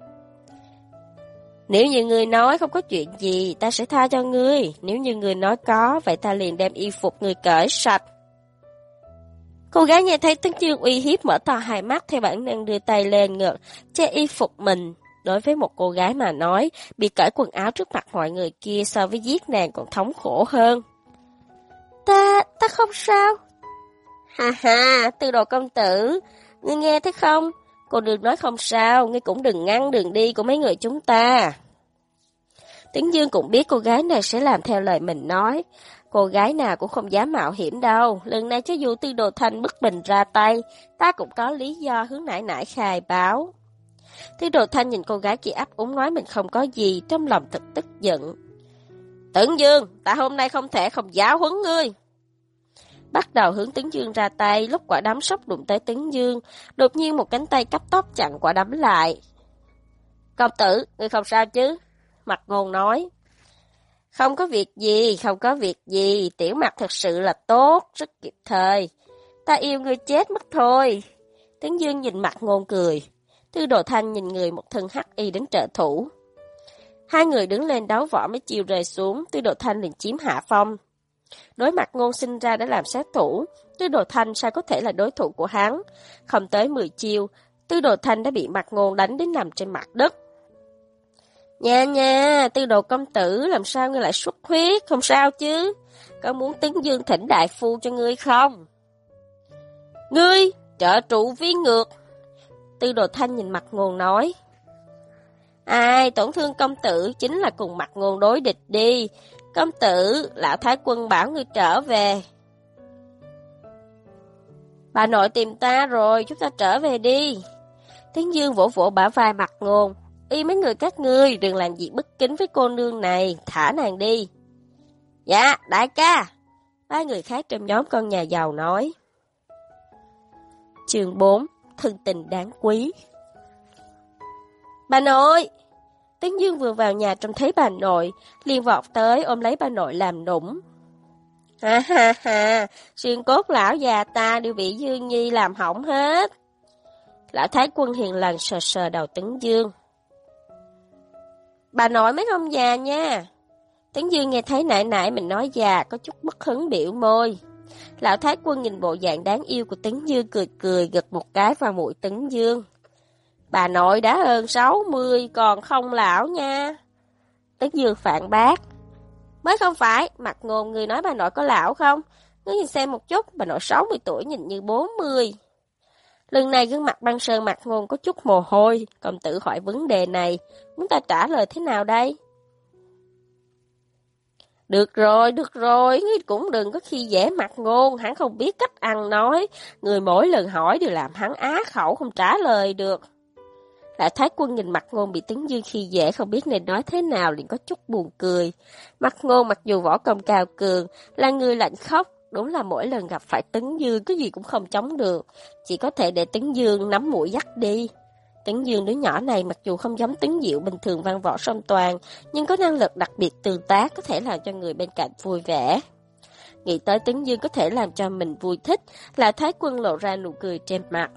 Nếu như ngươi nói không có chuyện gì, ta sẽ tha cho ngươi. Nếu như ngươi nói có, vậy ta liền đem y phục ngươi cởi sạch. Cô gái nghe thấy Tướng Dương uy hiếp mở to hai mắt, theo bản năng đưa tay lên ngực, che y phục mình. Đối với một cô gái mà nói, bị cởi quần áo trước mặt mọi người kia so với giết nàng còn thống khổ hơn. Ta không sao. Ha ha, Tư Đồ công tử, ngươi nghe thấy không? Cô đừng nói không sao, ngươi cũng đừng ngăn đường đi của mấy người chúng ta. Tướng Dương cũng biết cô gái này sẽ làm theo lời mình nói. Cô gái nào cũng không dám mạo hiểm đâu. Lần này cho dù Tư Đồ Thanh bức mình ra tay, ta cũng có lý do hướng nãy nãy khai báo. Tư Đồ Thanh nhìn cô gái kia ấp úng nói mình không có gì, trong lòng thật tức giận. Tướng Dương, ta hôm nay không thể không giáo huấn ngươi. Bắt đầu hướng Tướng Dương ra tay, lúc quả đấm sắp đụng tới Tướng Dương, đột nhiên một cánh tay cấp tốc chặn quả đấm lại. Công tử, ngươi không sao chứ? Mặt Ngôn nói. Không có việc gì, Tiểu Mặt thật sự là tốt, rất kịp thời. Ta yêu ngươi chết mất thôi. Tướng Dương nhìn Mặt Ngôn cười. Tư Đồ Thanh nhìn người một thân hắc y đến trợ thủ. Hai người đứng lên đấu võ mấy chiều rơi xuống, Tư Đồ Thanh liền chiếm hạ phong. Đối mặt Ngôn sinh ra để làm sát thủ, Tư Đồ Thanh sao có thể là đối thủ của hắn. Không tới 10 chiêu, Tư Đồ Thanh đã bị Mặt Ngôn đánh đến nằm trên mặt đất. Nha nha, Tư Đồ công tử, làm sao ngươi lại xuất huyết, không sao chứ? Có muốn Tấn Dương thỉnh đại phu cho ngươi không? Ngươi, trợ trụ viên ngược. Tư Đồ Thanh nhìn Mặt Ngôn nói. Ai, tổn thương công tử chính là cùng Mặt Ngôn đối địch đi. Công tử, lão thái quân bảo ngươi trở về. Bà nội tìm ta rồi, chúng ta trở về đi. Tấn Dương vỗ vỗ bả vai Mặt Ngôn. Y mấy người các ngươi, đừng làm gì bất kính với cô nương này, thả nàng đi. Dạ, đại ca. Ba người khác trong nhóm con nhà giàu nói. Chương 4, thân tình đáng quý. Bà nội! Tấn Dương vừa vào nhà trông thấy bà nội, liền vọt tới ôm lấy bà nội làm nũng. Ha ha ha, xuyên cốt lão già ta đều bị Dương Nhi làm hỏng hết. Lão thái quân hiền lành sờ sờ đầu Tấn Dương. Bà nội mấy ông già nha. Tấn Dương nghe thấy nãy nãy mình nói già, có chút bất hứng biểu môi. Lão thái quân nhìn bộ dạng đáng yêu của Tấn Dương cười cười gật một cái vào mũi Tấn Dương. Bà nội đã hơn 60 còn không lão nha. Tấn Dương phản bác. Mới không phải, Mặt Ngôn người nói bà nội có lão không? Cứ nhìn xem một chút, bà nội 60 tuổi nhìn như 40. Lần này gương mặt băng sơn Mặt Ngôn có chút mồ hôi, công tử hỏi vấn đề này, muốn ta trả lời thế nào đây? Được rồi, ngươi cũng đừng có khi dễ Mặt Ngôn, hắn không biết cách ăn nói, người mỗi lần hỏi đều làm hắn á khẩu không trả lời được. Lại Thái Quân nhìn Mặt Ngôn bị Tấn Dương khi dễ không biết nên nói thế nào liền có chút buồn cười. Mặt Ngôn mặc dù võ công cao cường, là người lạnh khóc, đúng là mỗi lần gặp phải Tấn Dương cái gì cũng không chống được, chỉ có thể để Tấn Dương nắm mũi dắt đi. Tấn Dương đứa nhỏ này mặc dù không giống Tấn Diệu bình thường văn võ song toàn, nhưng có năng lực đặc biệt tương tác có thể làm cho người bên cạnh vui vẻ. Nghĩ tới Tấn Dương có thể làm cho mình vui thích, là Thái Quân lộ ra nụ cười trên mặt.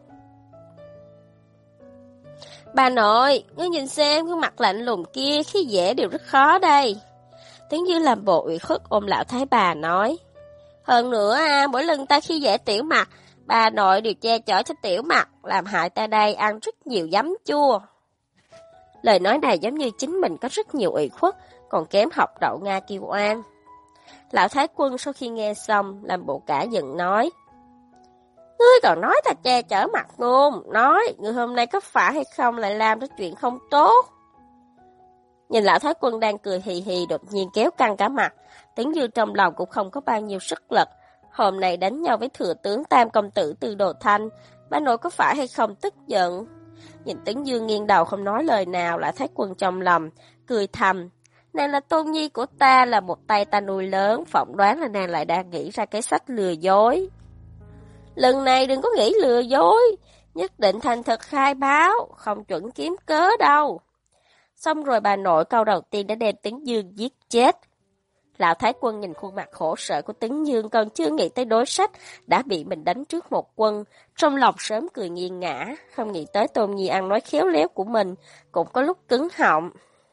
Bà nội, ngươi nhìn xem gương mặt lạnh lùng kia khi dễ đều rất khó đây. Tấn Dương làm bộ ủy khuất ôm lão thái bà nói. Hơn nữa mỗi lần ta khi dễ Tiểu Mặt, bà nội đều che chở cho Tiểu Mặt, làm hại ta đây ăn rất nhiều giấm chua. Lời nói này giống như chính mình có rất nhiều ủy khuất, còn kém học đậu Nga kêu oan. Lão Thái Quân sau khi nghe xong, làm bộ cả giận nói. Ngươi còn nói ta che chở Mặt Ngôn, nói người hôm nay có phải hay không lại làm ra chuyện không tốt. Nhìn lão Thái Quân đang cười hì hì đột nhiên kéo căng cả mặt, Tấn Dương trong lòng cũng không có bao nhiêu sức lực. Hôm nay đánh nhau với thừa tướng Tam công tử Tư Đồ Thanh, bà nội có phải hay không tức giận? Nhìn Tấn Dương nghiêng đầu không nói lời nào, lão Thái Quân trong lòng cười thầm. Nàng là tôn nhi của ta, là một tay ta nuôi lớn, phỏng đoán là nàng lại đang nghĩ ra cái sách lừa dối. Lần này đừng có nghĩ lừa dối, nhất định thành thật khai báo, không chuẩn kiếm cớ đâu. Xong rồi bà nội câu đầu tiên đã đem Tấn Dương giết chết. Lão Thái Quân nhìn khuôn mặt khổ sở của Tấn Dương còn chưa nghĩ tới đối sách, đã bị mình đánh trước một quân, trong lòng sớm cười nghiêng ngã, không nghĩ tới Tôn Nhi ăn nói khéo léo của mình, cũng có lúc cứng họng.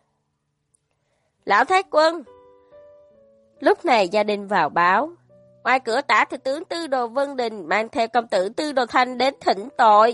Lão Thái Quân! Lúc này gia đình vào báo, ngoài cửa tả thừa tướng Tư Đồ Vân Đình mang theo công tử Tư Đồ Thanh đến thỉnh tội.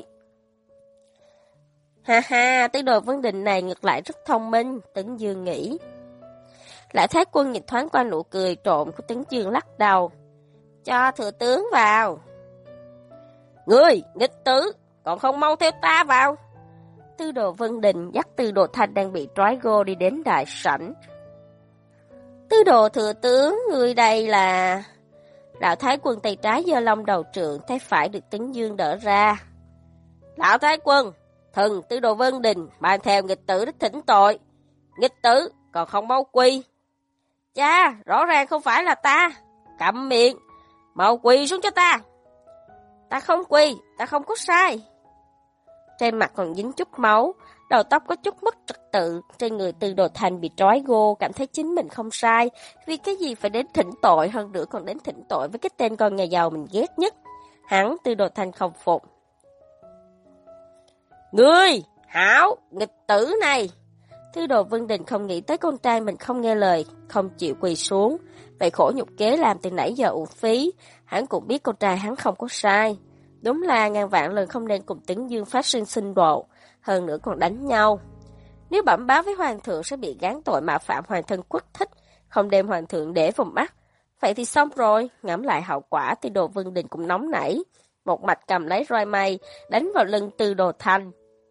Ha ha, Tư Đồ Vân Đình này ngược lại rất thông minh, Tấn Dương nghĩ. Lão Thái Quân nhìn thoáng qua nụ cười trộm của Tấn Dương lắc đầu. Cho thừa tướng vào. Ngươi, nghịch tử, còn không mau theo ta vào. Tư Đồ Vân Đình dắt Tư Đồ Thanh đang bị trói gô đi đến đại sảnh. Tư Đồ thừa tướng, ngươi đây là... Lão Thái Quân tay trái giơ long đầu trượng, tay phải được Tấn Dương đỡ ra. Lão Thái Quân, thần Tư Đồ Vân Đình mang theo nghịch tử đến thỉnh tội. Nghịch tử còn không mau quỳ. Cha, rõ ràng không phải là ta. Câm miệng, mau quỳ xuống cho ta. Ta không quỳ, ta không có sai. Trên mặt còn dính chút máu, đầu tóc có chút mất trật tự. Trên người Tư Đồ Thanh bị trói gô, cảm thấy chính mình không sai. Vì cái gì phải đến thỉnh tội, hơn nữa còn đến thỉnh tội với cái tên con nhà giàu mình ghét nhất. Hắn Tư Đồ Thanh không phục. Ngươi, hảo, nghịch tử này. Tư Đồ Vân Đình không nghĩ tới con trai mình không nghe lời, không chịu quỳ xuống. Vậy khổ nhục kế làm từ nãy giờ uổng phí, hắn cũng biết con trai hắn không có sai. Đúng là ngàn vạn lần không nên cùng Tấn Dương phát sinh xung đột, hơn nữa còn đánh nhau. Nếu bẩm báo với hoàng thượng sẽ bị gán tội mạo phạm hoàng thân quốc thích, không đem hoàng thượng để vào mắt. Vậy thì xong rồi, ngẫm lại hậu quả, Tư Đồ Vân Đình cũng nóng nảy, một mạch cầm lấy roi mây đánh vào lưng Tư Đồ Thanh.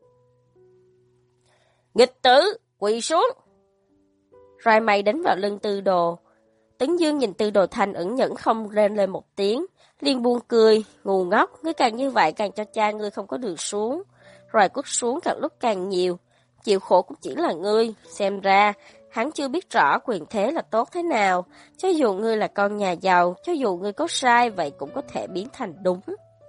Nghịch tử, quỳ xuống! Roi mây đánh vào lưng Tư Đồ. Tấn Dương nhìn Tư Đồ Thanh ẩn nhẫn không rên lên một tiếng, liền buông cười, ngu ngốc, ngươi càng như vậy càng cho cha ngươi không có đường xuống. Roi quất xuống càng lúc càng nhiều, chịu khổ cũng chỉ là ngươi, xem ra hắn chưa biết rõ quyền thế là tốt thế nào, cho dù ngươi là con nhà giàu, cho dù ngươi có sai vậy cũng có thể biến thành đúng.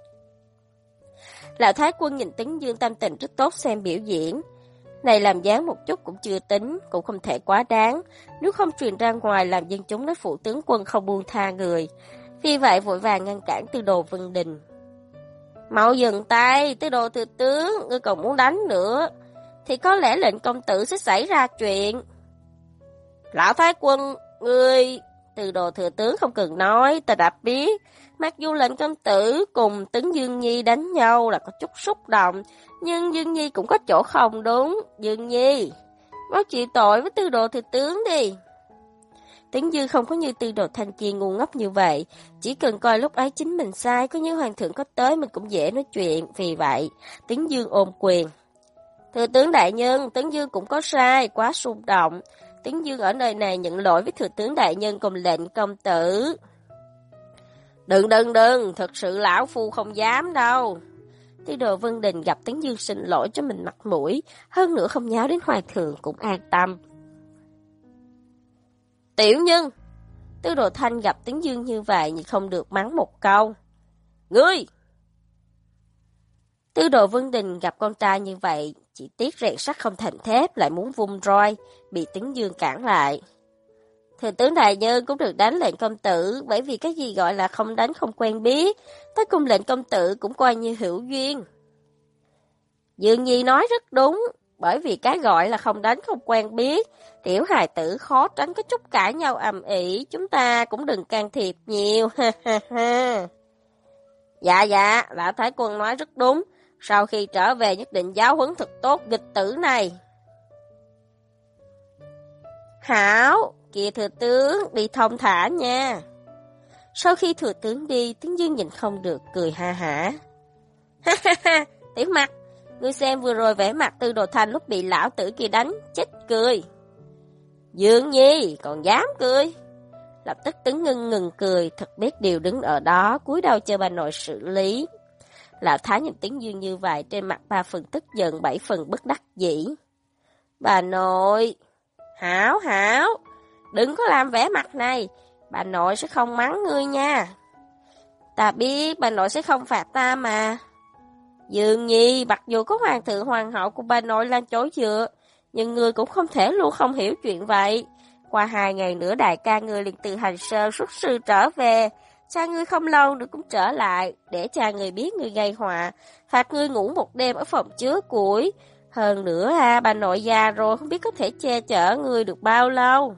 Lão Thái Quân nhìn Tấn Dương tâm tình rất tốt xem biểu diễn. Này làm dáng một chút cũng chưa tính, cũng không thể quá đáng, nếu không truyền ra ngoài làm dân chúng nói phụ tướng quân không buông tha người. Vì vậy vội vàng ngăn cản Tư Đồ Vân Đình. Mau dừng tay, Tư Đồ thừa tướng, ngươi còn muốn đánh nữa, thì có lẽ lệnh công tử sẽ xảy ra chuyện. Lão Thái Quân, ngươi... Tư Đồ thừa tướng không cần nói, ta đã biết. Mặc dù lệnh công tử cùng Tấn Dương Nhi đánh nhau là có chút xúc động, nhưng Dương Nhi cũng có chỗ không đúng. Dương Nhi, mau chịu tội với Tư Đồ thừa tướng đi. Tấn Dương không có như Tư Đồ Thanh Chi ngu ngốc như vậy, chỉ cần coi lúc ấy chính mình sai, có như hoàng thượng có tới mình cũng dễ nói chuyện. Vì vậy, Tấn Dương ôm quyền. Thừa tướng đại nhân, Tấn Dương cũng có sai, quá xung động. Tấn Dương ở nơi này nhận lỗi với thừa tướng đại nhân cùng lệnh công tử. Đừng, thật sự lão phu không dám đâu. Tư Đồ Vân Đình gặp Tấn Dương xin lỗi cho mình mặt mũi, hơn nữa không nháo đến hoàng thượng cũng an tâm. Tiểu nhân, Tư Đồ Thanh gặp Tấn Dương như vậy nhưng không được mắng một câu. Ngươi! Tư Đồ Vân Đình gặp con trai như vậy, chỉ tiếc rèn sắt không thành thép, lại muốn vung roi, bị Tấn Dương cản lại. Thừa tướng đại nhân cũng được đánh lệnh công tử, bởi vì cái gì gọi là không đánh không quen biết, tới cùng lệnh công tử cũng coi như hữu duyên. Dương Nhi nói rất đúng, bởi vì cái gọi là không đánh không quen biết, tiểu hài tử khó tránh có chút cãi nhau ầm ĩ, chúng ta cũng đừng can thiệp nhiều, ha ha ha. Dạ, Lão Thái Quân nói rất đúng, sau khi trở về nhất định giáo huấn thật tốt nghịch tử này. Hảo, kìa thừa tướng, đi thông thả nha. Sau khi thừa tướng đi, Tấn Dương nhìn không được, cười ha hả. Ha ha ha, Tiểu Mặt, ngươi xem vừa rồi vẻ mặt Tư Đồ Thanh lúc bị lão tử kia đánh, chết cười. Dương Nhi, còn dám cười. Lập tức Tấn Ngưng ngừng cười, thật biết điều đứng ở đó, cúi đầu chờ bà nội xử lý. Lão Thái nhìn Tấn Dương như vậy, trên mặt 3 phần tức giận, 7 phần bất đắc dĩ. Bà nội, hảo, đừng có làm vẻ mặt này, bà nội sẽ không mắng ngươi nha. Ta biết bà nội sẽ không phạt ta mà. Dương Nhi, mặc dù có hoàng thượng hoàng hậu của bà nội là chỗ dựa, nhưng ngươi cũng không thể luôn không hiểu chuyện vậy. Qua 2 ngày nữa đại ca ngươi liền từ Hành Sơn xuất sư trở về, cha ngươi không lâu nữa cũng trở lại, để cha ngươi biết ngươi gây họa, phạt ngươi ngủ một đêm ở phòng chứa củi. Hơn nữa bà nội già rồi không biết có thể che chở ngươi được bao lâu.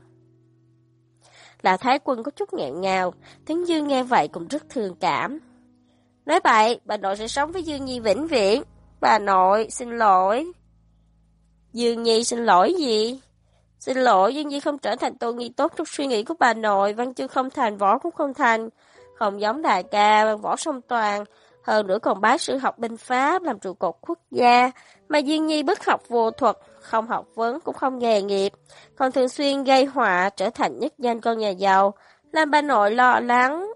Là Thái Quân có chút nghẹn ngào, Tấn Dương nghe vậy cũng rất thương cảm. Nói vậy, bà nội sẽ sống với Dương Nhi vĩnh viễn. Bà nội, xin lỗi. Dương Nhi xin lỗi gì? Xin lỗi, Dương Nhi không trở thành Tô Nghi tốt trong suy nghĩ của bà nội, văn chương không thành, võ cũng không thành. Không giống đại ca, văn võ song toàn. Hơn nữa còn bái sư học binh pháp, làm trụ cột quốc gia. Mà Dương Nhi bất học vô thuật, không học vấn cũng không nghề nghiệp. Còn thường xuyên gây họa, trở thành nhất danh con nhà giàu, làm bà nội lo lắng.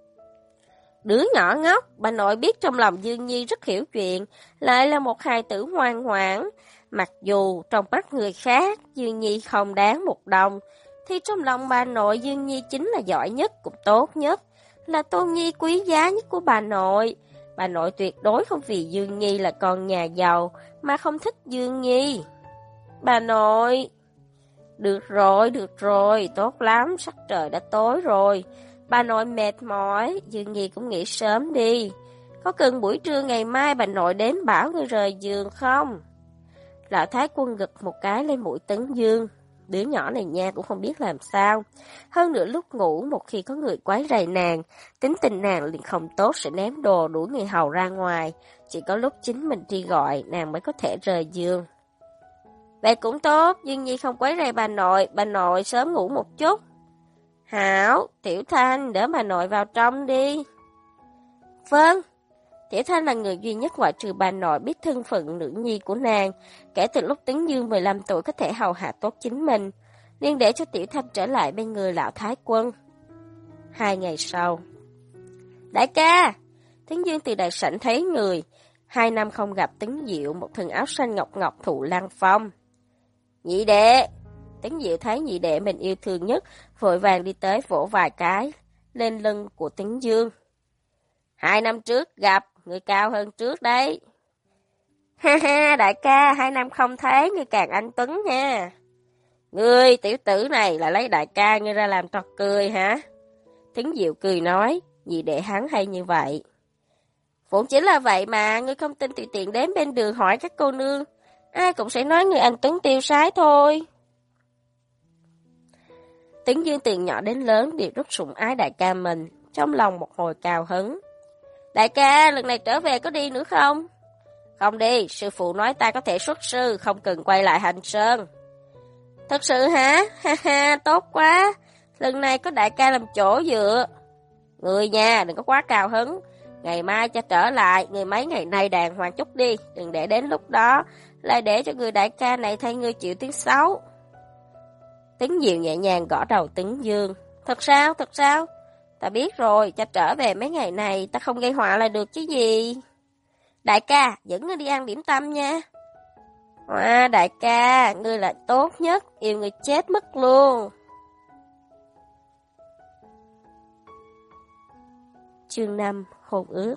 Đứa nhỏ ngốc, bà nội biết trong lòng Dương Nhi rất hiểu chuyện, lại là một hài tử ngoan ngoãn. Mặc dù trong mắt người khác, Dương Nhi không đáng một đồng, thì trong lòng bà nội Dương Nhi chính là giỏi nhất, cũng tốt nhất, là tôn nhi quý giá nhất của bà nội. Bà nội tuyệt đối không vì Dương Nhi là con nhà giàu mà không thích Dương Nhi. Bà nội... Được rồi, tốt lắm, sắc trời đã tối rồi. Bà nội mệt mỏi, Dương Nhi cũng nghỉ sớm đi. Có cần buổi trưa ngày mai bà nội đến bảo người rời giường không? Lão Thái Quân gật một cái lên mũi Tấn Dương. Đứa nhỏ này nha cũng không biết làm sao. Hơn nữa lúc ngủ một khi có người quấy rầy nàng, tính tình nàng liền không tốt sẽ ném đồ đuổi người hầu ra ngoài. Chỉ có lúc chính mình đi gọi nàng mới có thể rời giường. Vậy cũng tốt, Dương Nhi không quấy rầy bà nội sớm ngủ một chút. Hảo, Tiểu Thanh đỡ bà nội vào trong đi. Vâng. Tiểu Thanh là người duy nhất ngoại trừ bà nội biết thân phận nữ nhi của nàng, kể từ lúc Tấn Dương 15 tuổi có thể hầu hạ tốt chính mình, liền để cho Tiểu Thanh trở lại bên người lão Thái Quân. 2 ngày sau. Đại ca! Tấn Dương từ đại sảnh thấy người, 2 năm không gặp Tấn Diệu, một thân áo xanh ngọc ngọc thụ lăng phong. Nhị đệ! Tấn Diệu thấy nhị đệ mình yêu thương nhất, vội vàng đi tới vỗ vài cái lên lưng của Tấn Dương. 2 năm trước gặp, người cao hơn trước đấy. Ha ha, đại ca, 2 năm không thấy, người càng anh tuấn nha. Ngươi, tiểu tử này là lấy đại ca ngươi ra làm trò cười hả? Tấn Diệu cười nói, vì để hắn hay như vậy. Vốn chính là vậy mà, ngươi không tin tùy tiện đến bên đường hỏi các cô nương. Ai cũng sẽ nói người anh tuấn tiêu sái thôi. Tấn Dương từ nhỏ đến lớn đều rất sủng ái đại ca mình, trong lòng một hồi cao hứng. Đại ca, lần này trở về có đi nữa không? Không đi, sư phụ nói ta có thể xuất sư, không cần quay lại Hành Sơn. Thật sự hả? Ha ha, tốt quá. Lần này có đại ca làm chỗ dựa. Người nha, đừng có quá cao hứng. Ngày mai cha trở lại, người mấy ngày nay đàng hoàng chút đi. Đừng để đến lúc đó, lại để cho người đại ca này thay ngươi chịu tiếng xấu. Tấn Diệu nhẹ nhàng gõ đầu Tấn Dương. Thật sao, thật sao? Ta biết rồi, cha trở về mấy ngày này, ta không gây họa là được chứ gì. Đại ca, dẫn ngươi đi ăn điểm tâm nha. Đại ca, ngươi là tốt nhất, yêu người chết mất luôn. Chương 5, hôn ước.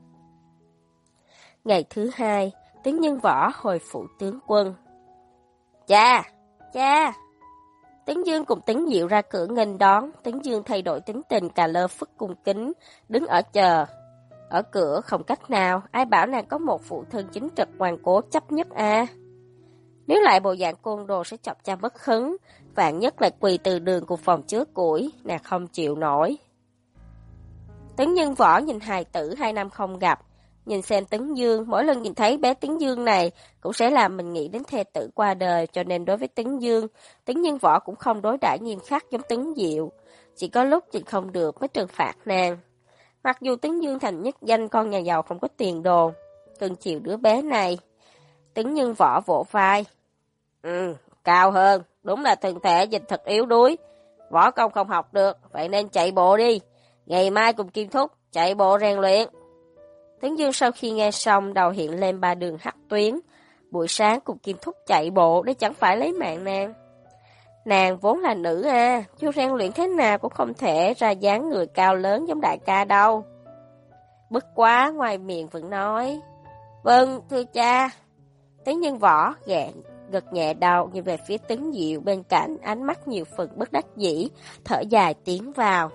Ngày thứ 2, Tấn Nhân Võ hồi phủ tướng quân. Cha! Tấn Dương cùng Tấn Diệu ra cửa nghênh đón, Tấn Dương thay đổi tính tình cà lơ phất cung kính, đứng ở chờ. Ở cửa không cách nào, ai bảo nàng có một phụ thân chính trực ngoan cố chấp nhất à. Nếu lại bộ dạng côn đồ sẽ chọc cha bất hứng, vạn nhất lại quỳ từ đường cùng phòng chứa củi, nàng không chịu nổi. Tấn Nhân Võ nhìn hài tử 2 năm không gặp, nhìn xem Tấn Dương, mỗi lần nhìn thấy bé Tấn Dương này cũng sẽ làm mình nghĩ đến thê tử qua đời, cho nên đối với Tấn Dương, Tấn Nhân Võ cũng không đối đãi nghiêm khắc giống Tấn Diệu, chỉ có lúc nhìn không được mới trừng phạt nàng. Mặc dù Tấn Dương thành nhất danh con nhà giàu không có tiền đồ, cưng chiều đứa bé này. Tấn Nhân Võ vỗ vai. Cao hơn, đúng là thân thể dịch thật yếu đuối, võ công không học được, vậy nên chạy bộ đi. Ngày mai cùng Kim Thúc chạy bộ rèn luyện. Tấn Dương sau khi nghe xong đầu hiện lên 3 đường hắc tuyến. Buổi sáng cùng Kim Thúc chạy bộ để chẳng phải lấy mạng nàng. Nàng vốn là nữ à, dù rèn luyện thế nào cũng không thể ra dáng người cao lớn giống đại ca đâu. Bất quá ngoài miệng vẫn nói. Vâng, thưa cha. Tấn Nhân Võ gật nhẹ đầu nhìn về phía Tấn Diệu bên cạnh, ánh mắt nhiều phần bất đắc dĩ, thở dài tiến vào.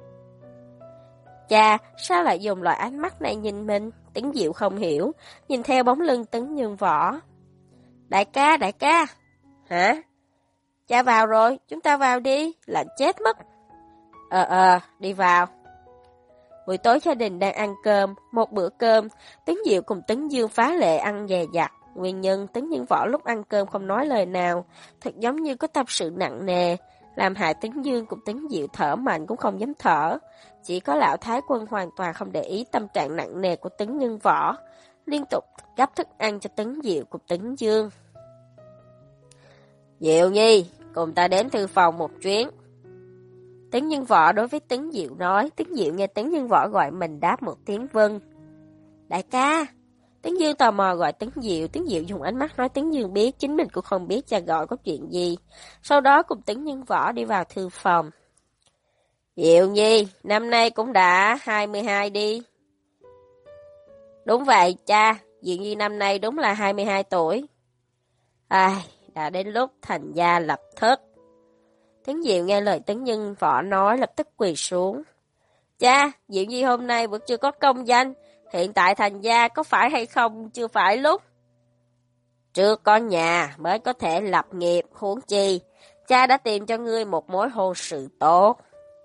Cha, sao lại dùng loại ánh mắt này nhìn mình? Tấn Diệu không hiểu, nhìn theo bóng lưng Tấn Nhân Võ. Đại ca. Hả? Cha vào rồi, chúng ta vào đi, lạnh chết mất. Đi vào. Buổi tối gia đình đang ăn cơm, một bữa cơm, Tấn Diệu cùng Tấn Dương phá lệ ăn dè dặt. Nguyên nhân Tấn Nhân Võ lúc ăn cơm không nói lời nào, thật giống như có tâm sự nặng nề, làm hại Tấn Dương cùng Tấn Diệu thở mạnh cũng không dám thở. Chỉ có lão Thái Quân hoàn toàn không để ý tâm trạng nặng nề của Tấn Nhân Võ, liên tục gắp thức ăn cho Tấn Diệu cùng Tấn Dương. Diệu Nhi, cùng ta đến thư phòng một chuyến. Tấn Nhân Võ đối với Tấn Diệu nói, Tấn Diệu nghe Tấn Nhân Võ gọi mình đáp một tiếng vâng. Đại ca, Tấn Dương tò mò gọi Tấn Diệu dùng ánh mắt nói Tấn Dương biết, chính mình cũng không biết cha gọi có chuyện gì. Sau đó cùng Tấn Nhân Võ đi vào thư phòng. Diệu Nhi, năm nay cũng đã 22 đi. Đúng vậy cha, Diệu Nhi năm nay đúng là 22 tuổi. Đã đến lúc thành gia lập thất. Tấn Diệu nghe lời Tấn Nhân Võ nói lập tức quỳ xuống. Cha, Diệu Nhi hôm nay vẫn chưa có công danh, hiện tại thành gia có phải hay không chưa phải lúc. Trước có nhà mới có thể lập nghiệp, huống chi cha đã tìm cho ngươi một mối hôn sự tốt.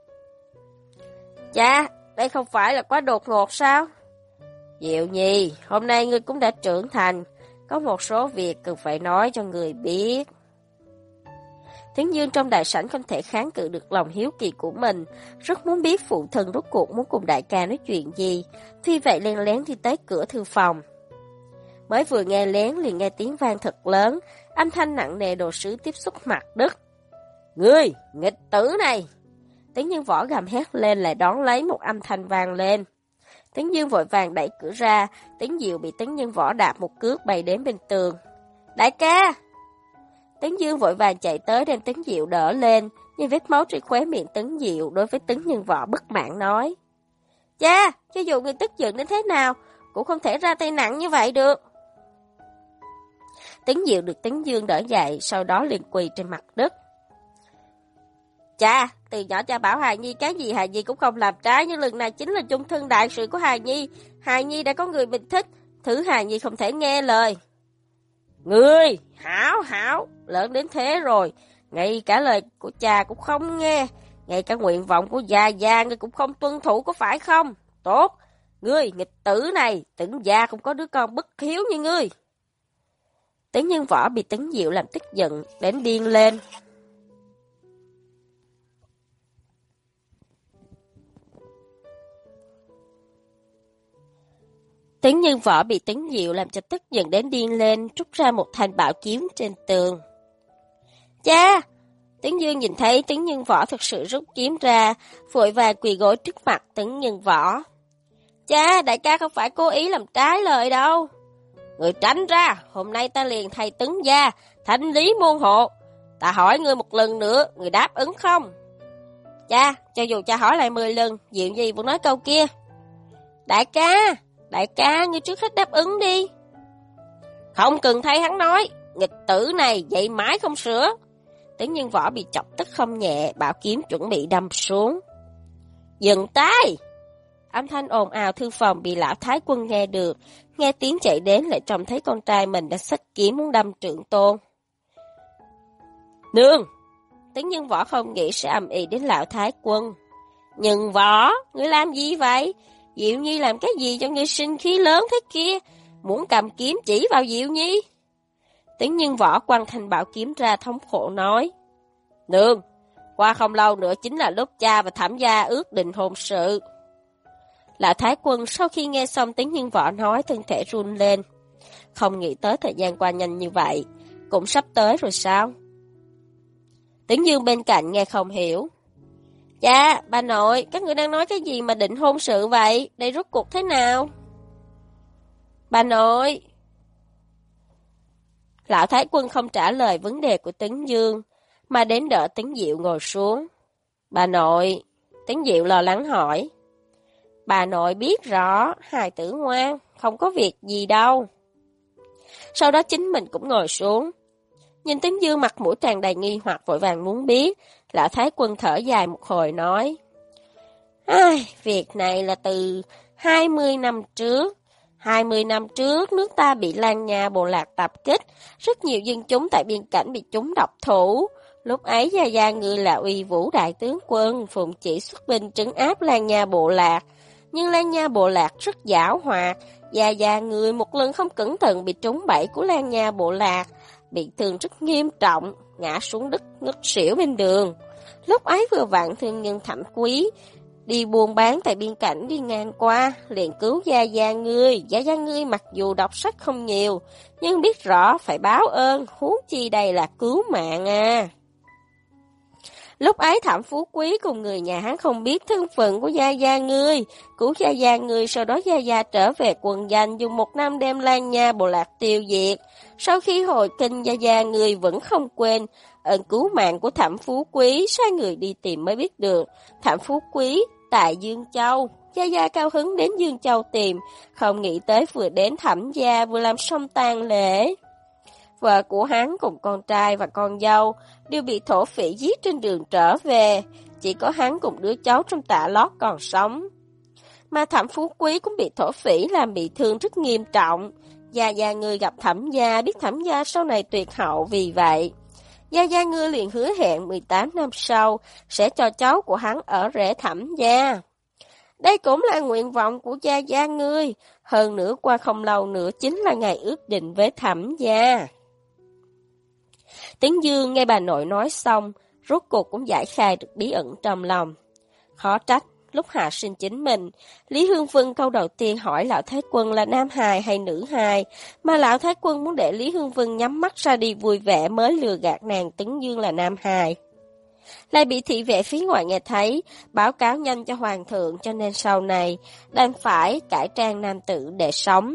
Cha, đây không phải là quá đột ngột sao? Diệu Nhi, hôm nay ngươi cũng đã trưởng thành, có một số việc cần phải nói cho người biết. Tiếng Dương trong đại sảnh không thể kháng cự được lòng hiếu kỳ của mình, rất muốn biết phụ thân rốt cuộc muốn cùng đại ca nói chuyện gì, vì vậy lén lén đi tới cửa thư phòng. Mới vừa nghe lén liền nghe tiếng vang thật lớn, âm thanh nặng nề đồ sứ tiếp xúc mặt đất. Ngươi, nghịch tử này! Tiếng Dương võ gầm hét lên lại đón lấy một âm thanh vang lên. Tiếng Dương vội vàng đẩy cửa ra, Tiếng Diệu bị Tiếng Dương võ đạp một cước bay đến bên tường. Đại ca! Tiếng Dương vội vàng chạy tới đem Tiếng Diệu đỡ lên, nhìn vết máu trên khóe miệng Tiếng Diệu đối với Tiếng Dương võ bất mãn nói. Cha, cho dù người tức giận đến thế nào, cũng không thể ra tay nặng như vậy được. Tiếng Diệu được Tiếng Dương đỡ dậy, sau đó liền quỳ trên mặt đất. Cha, từ nhỏ cha bảo Hài Nhi cái gì Hài Nhi cũng không làm trái, nhưng lần này chính là chung thân đại sự của Hài Nhi. Hài Nhi đã có người mình thích, thứ Hài Nhi không thể nghe lời. Ngươi, hảo, lớn đến thế rồi, ngay cả lời của cha cũng không nghe, ngay cả nguyện vọng của gia ngươi cũng không tuân thủ có phải không? Tốt, ngươi nghịch tử này, tưởng gia không có đứa con bất hiếu như ngươi. Tiếng Nhân Võ bị Tiếng Diệu làm tức giận, đến điên lên. Tiếng Nhân Võ bị Tiếng Diệu làm cho tức giận đến điên lên, rút ra một thanh bảo kiếm trên tường. Cha! Tiếng Dương nhìn thấy Tiếng Nhân Võ thực sự rút kiếm ra, vội vàng quỳ gối trước mặt Tiếng Nhân Võ. Cha, đại ca không phải cố ý làm trái lời đâu. Người tránh ra, hôm nay ta liền thay Tấn gia, thanh lý môn hộ. Ta hỏi ngươi một lần nữa, người đáp ứng không? Cha, cho dù cha hỏi lại 10 lần, Diệu Nhi vẫn nói câu kia. Đại ca, ngươi trước hết đáp ứng đi. Không cần thay hắn nói, nghịch tử này dậy mãi không sửa. Tiếng Nhân Võ bị chọc tức không nhẹ, bảo kiếm chuẩn bị đâm xuống. Dừng tay! Âm thanh ồn ào thư phòng bị lão thái quân nghe được, nghe tiếng chạy đến lại trông thấy con trai mình đã xách kiếm muốn đâm Trượng Tôn. Nương! Tiếng Nhân Võ không nghĩ sẽ ầm ĩ đến lão thái quân. Nhân Võ, ngươi làm gì vậy? Diệu Nhi làm cái gì cho ngươi sinh khí lớn thế kia? Muốn cầm kiếm chỉ vào Diệu Nhi? Tiếng Nhân Võ quăng thanh bảo kiếm ra thống khổ nói. Nương, qua không lâu nữa chính là lúc cha và Thẩm gia ước định hôn sự. Lão thái quân sau khi nghe xong Tiếng Nhân Võ nói, thân thể run lên. Không nghĩ tới thời gian qua nhanh như vậy, cũng sắp tới rồi sao? Tiếng Dương bên cạnh nghe không hiểu. Cha, bà nội, các người đang nói cái gì mà định hôn sự vậy? Đây rốt cuộc thế nào? Bà nội! Lão thái quân không trả lời vấn đề của Tiếng Dương, mà đến đỡ Tiếng Diệu ngồi xuống. Bà nội! Tiếng Diệu lo lắng hỏi. Bà nội biết rõ, hài tử ngoan, không có việc gì đâu. Sau đó chính mình cũng ngồi xuống. Nhìn Tiếng Dương mặt mũi tràn đầy nghi hoặc vội vàng muốn biết, lão thái quân thở dài một hồi nói. Việc này là từ 20 năm trước. 20 năm trước, nước ta bị Lan Nha bộ lạc tập kích, rất nhiều dân chúng tại biên cảnh bị chúng độc thủ. Lúc ấy gia người là Uy Vũ đại tướng quân, phụng chỉ xuất binh trấn áp Lan Nha bộ lạc. Nhưng Lan Nha bộ lạc rất giảo hoạt, gia người một lần không cẩn thận bị trúng bẫy của Lan Nha bộ lạc, bị thương rất nghiêm trọng, ngã xuống đất ngất xỉu bên đường. Lúc ấy vừa vặn thương nhân Thẩm Quý đi buôn bán tại biên cảnh đi ngang qua, liền cứu gia ngươi. Gia ngươi mặc dù đọc sách không nhiều, nhưng biết rõ phải báo ơn, huống chi đây là cứu mạng à. Lúc ấy Thẩm Phú Quý cùng người nhà hắn không biết thân phận của gia ngươi, cứu gia ngươi, sau đó gia trở về quần danh, dùng 1 năm đem Lan Nha bộ lạc tiêu diệt. Sau khi hồi kinh, gia người vẫn không quên ơn cứu mạng của Thẩm Phú Quý, sai người đi tìm mới biết được. Thẩm Phú Quý tại Dương Châu, gia cao hứng đến Dương Châu tìm, không nghĩ tới vừa đến Thẩm gia vừa làm xong tang lễ. Vợ của hắn cùng con trai và con dâu đều bị thổ phỉ giết trên đường trở về, chỉ có hắn cùng đứa cháu trong Tạ Lót còn sống. Mà Thẩm Phú Quý cũng bị thổ phỉ làm bị thương rất nghiêm trọng, Gia Gia ngươi gặp Thẩm gia, biết Thẩm gia sau này tuyệt hậu, vì vậy Gia Gia ngươi liền hứa hẹn 18 năm sau sẽ cho cháu của hắn ở rể Thẩm gia. Đây cũng là nguyện vọng của Gia Gia ngươi, hơn nữa qua không lâu nữa chính là ngày ước định với Thẩm gia. Tấn Dương nghe bà nội nói xong, rốt cuộc cũng giải khai được bí ẩn trong lòng. Khó trách, lúc hạ sinh chính mình, Lý Hương Vân câu đầu tiên hỏi Lão Thái Quân là nam hài hay nữ hài, mà Lão Thái Quân muốn để Lý Hương Vân nhắm mắt ra đi vui vẻ mới lừa gạt nàng Tấn Dương là nam hài. Lại bị thị vệ phía ngoài nghe thấy, báo cáo nhanh cho hoàng thượng, cho nên sau này đành phải cải trang nam tử để sống.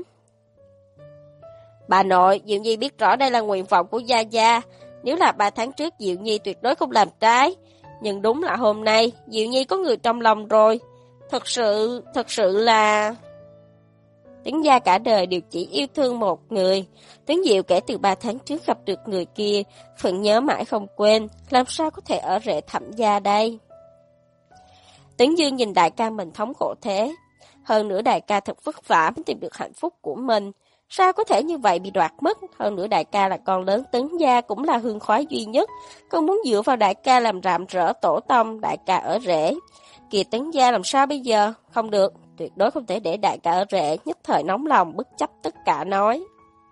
Bà nội, Diệu Nhi biết rõ đây là nguyện vọng của Gia Gia, nếu là 3 tháng trước Diệu Nhi tuyệt đối không làm trái, nhưng đúng là hôm nay Diệu Nhi có người trong lòng rồi, thật sự là... Tấn gia cả đời đều chỉ yêu thương một người. Tấn Diệu kể từ 3 tháng trước gặp được người kia, phần nhớ mãi không quên, làm sao có thể ở rể Thẩm gia đây? Tấn Dương nhìn đại ca mình thống khổ thế. Hơn nữa đại ca thật vất vả mới tìm được hạnh phúc của mình. Sao có thể như vậy bị đoạt mất? Hơn nữa đại ca là con lớn Tấn gia, cũng là hương khói duy nhất. Con muốn dựa vào đại ca làm rạng rỡ tổ tông, đại ca ở rể. Kìa Tấn gia làm sao bây giờ? Không được, tuyệt đối không thể để đại ca ở rể. Nhất thời nóng lòng bất chấp tất cả nói.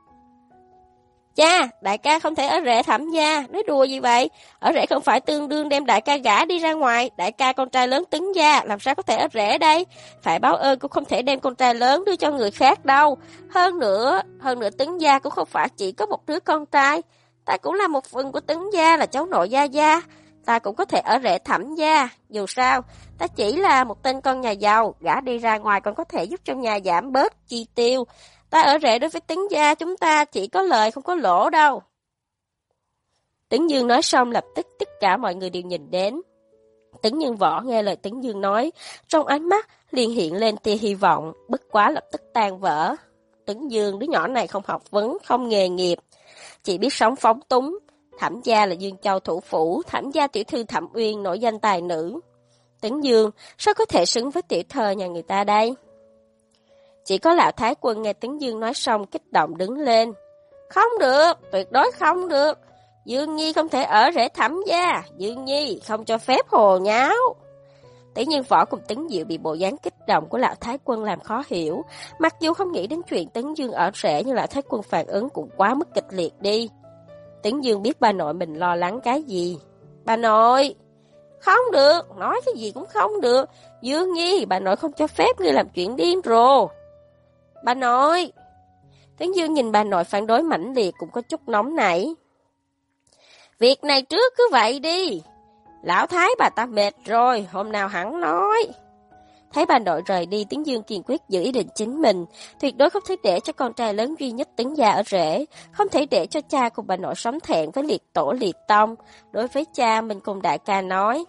Cha, đại ca không thể ở rể Thẩm gia, nói đùa gì vậy? Ở rể không phải tương đương đem đại ca gả đi ra ngoài, đại ca con trai lớn Tấn gia, làm sao có thể ở rể đây? Phải báo ơn cũng không thể đem con trai lớn đưa cho người khác đâu. Hơn nữa Tấn gia cũng không phải chỉ có một đứa con trai, ta cũng là một phần của Tấn gia, là cháu nội Gia Gia, ta cũng có thể ở rể Thẩm gia. Dù sao, ta chỉ là một tên con nhà giàu, gả đi ra ngoài còn có thể giúp trong nhà giảm bớt chi tiêu. Ta ở rể đối với Tấn gia chúng ta chỉ có lời không có lỗ đâu. Tấn Dương nói xong lập tức tất cả mọi người đều nhìn đến. Tấn Nhân Võ nghe lời Tấn Dương nói, trong ánh mắt liền hiện lên tia hy vọng, bất quá lập tức tan vỡ. Tấn Dương đứa nhỏ này không học vấn, không nghề nghiệp, chỉ biết sống phóng túng. Thẩm gia là Dương Châu thủ phủ, Thẩm gia tiểu thư Thẩm Uyên nổi danh tài nữ. Tấn Dương sao có thể xứng với tiểu thơ nhà người ta đây? Chỉ có Lão Thái Quân nghe Tấn Dương nói xong kích động đứng lên. Không được, tuyệt đối không được. Dương Nhi không thể ở rể Thẩm gia, Dương Nhi không cho phép hồ nháo. Tỷ Nhân Võ cùng Tấn Diệu bị bộ dáng kích động của Lão Thái Quân làm khó hiểu. Mặc dù không nghĩ đến chuyện Tấn Dương ở rể, nhưng Lão Thái Quân phản ứng cũng quá mức kịch liệt đi. Tấn Dương biết bà nội mình lo lắng cái gì. Bà nội, không được, nói cái gì cũng không được. Dương Nhi, bà nội không cho phép ngươi làm chuyện điên rồ. Bà nội. Tấn Dương nhìn bà nội phản đối mãnh liệt cũng có chút nóng nảy. Việc này trước cứ vậy đi. Lão Thái bà ta mệt rồi, hôm nào hẳn nói. Thấy bà nội rời đi, Tấn Dương kiên quyết giữ ý định chính mình, tuyệt đối không thể để cho con trai lớn duy nhất Tấn gia ở rể, không thể để cho cha cùng bà nội sống thẹn với liệt tổ liệt tông. Đối với cha, mình cùng đại ca nói.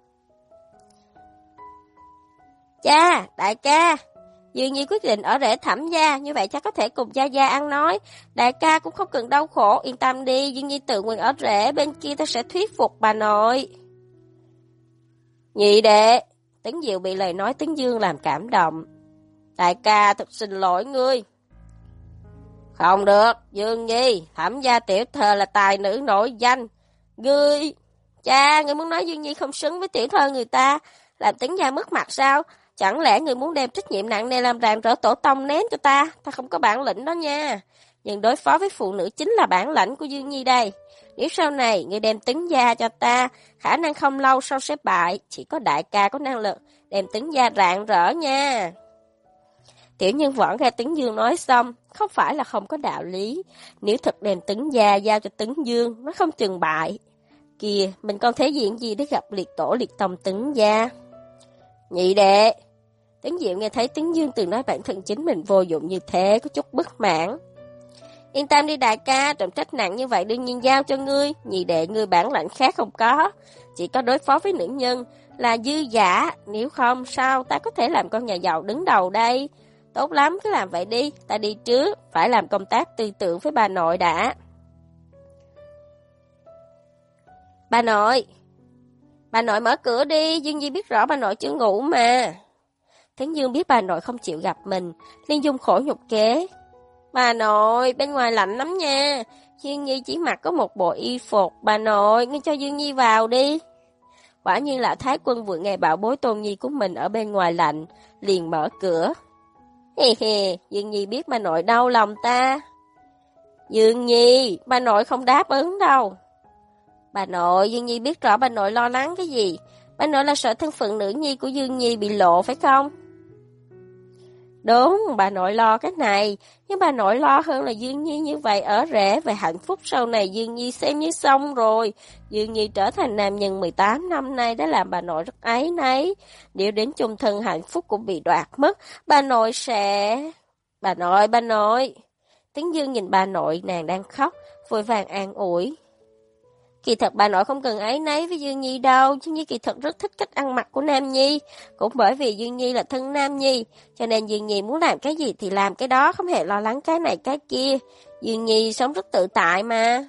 Cha, đại ca, Dương Nhi quyết định ở rể Thẩm gia, như vậy cha có thể cùng Gia Gia ăn nói. Đại ca cũng không cần đau khổ, yên tâm đi, Dương Nhi tự nguyện ở rể, bên kia ta sẽ thuyết phục bà nội. Nhị đệ, Tấn Diệu bị lời nói Tấn Dương làm cảm động. Đại ca thật xin lỗi ngươi. Không được, Dương Nhi, Thẩm gia tiểu thơ là tài nữ nổi danh. Ngươi muốn nói Dương Nhi không xứng với tiểu thơ người ta, làm Tấn gia mất mặt sao? Chẳng lẽ người muốn đem trách nhiệm nặng nề làm rạng rỡ tổ tông ném cho ta? Ta không có bản lĩnh đó nha. Nhưng đối phó với phụ nữ chính là bản lãnh của Dương Nhi đây. Nếu sau này người đem Tấn gia cho ta, khả năng không lâu sau sẽ bại. Chỉ có đại ca có năng lực đem Tấn gia rạng rỡ nha. Tiểu Nhân Võ nghe Tấn Dương nói xong, không phải là không có đạo lý. Nếu thật đem Tấn gia giao cho Tấn Dương, nó không chừng bại. Kìa, mình còn thể diện gì để gặp liệt tổ liệt tông Tấn gia? Nhị đệ. Tấn Diệu nghe thấy Tấn Dương từng nói bản thân chính mình vô dụng như thế, có chút bất mãn. Yên tâm đi đại ca, trọng trách nặng như vậy đương nhiên giao cho ngươi. Nhị đệ ngươi bản lãnh khác không có, chỉ có đối phó với nữ nhân là dư giả. Nếu không sao ta có thể làm con nhà giàu đứng đầu đây? Tốt lắm, cứ làm vậy đi, ta đi trước, phải làm công tác tư tưởng với bà nội đã. Bà nội mở cửa đi, Dương Nhi biết rõ bà nội chưa ngủ mà. Tấn Dương biết bà nội không chịu gặp mình, liền dùng khổ nhục kế. Bà nội, bên ngoài lạnh lắm nha. Dương Nhi chỉ mặc có một bộ y phục, bà nội, ngươi cho Dương Nhi vào đi. Quả nhiên là Thái Quân vừa nghe bảo bối Tôn Nhi của mình ở bên ngoài lạnh, liền mở cửa. Hề hề, Dương Nhi biết bà nội đau lòng ta. Dương Nhi, bà nội không đáp ứng đâu. Bà nội, Dương Nhi biết rõ bà nội lo lắng cái gì. Bà nội là sợ thân phận nữ nhi của Dương Nhi bị lộ phải không? Đúng, bà nội lo cái này, nhưng bà nội lo hơn là Dương Nhi như vậy ở rể về hạnh phúc sau này Dương Nhi xem như xong rồi. Dương Nhi trở thành nam nhân 18 năm nay đã làm bà nội rất áy náy. Nếu đến chung thân hạnh phúc cũng bị đoạt mất, bà nội sẽ... Bà nội. Tiếng Dương nhìn bà nội, nàng đang khóc, vội vàng an ủi. Kỳ thật bà nội không cần áy náy với Dương Nhi đâu, Dương Nhi kỳ thật rất thích cách ăn mặc của Nam Nhi. Cũng bởi vì Dương Nhi là thân Nam Nhi, cho nên Dương Nhi muốn làm cái gì thì làm cái đó, không hề lo lắng cái này cái kia. Dương Nhi sống rất tự tại mà.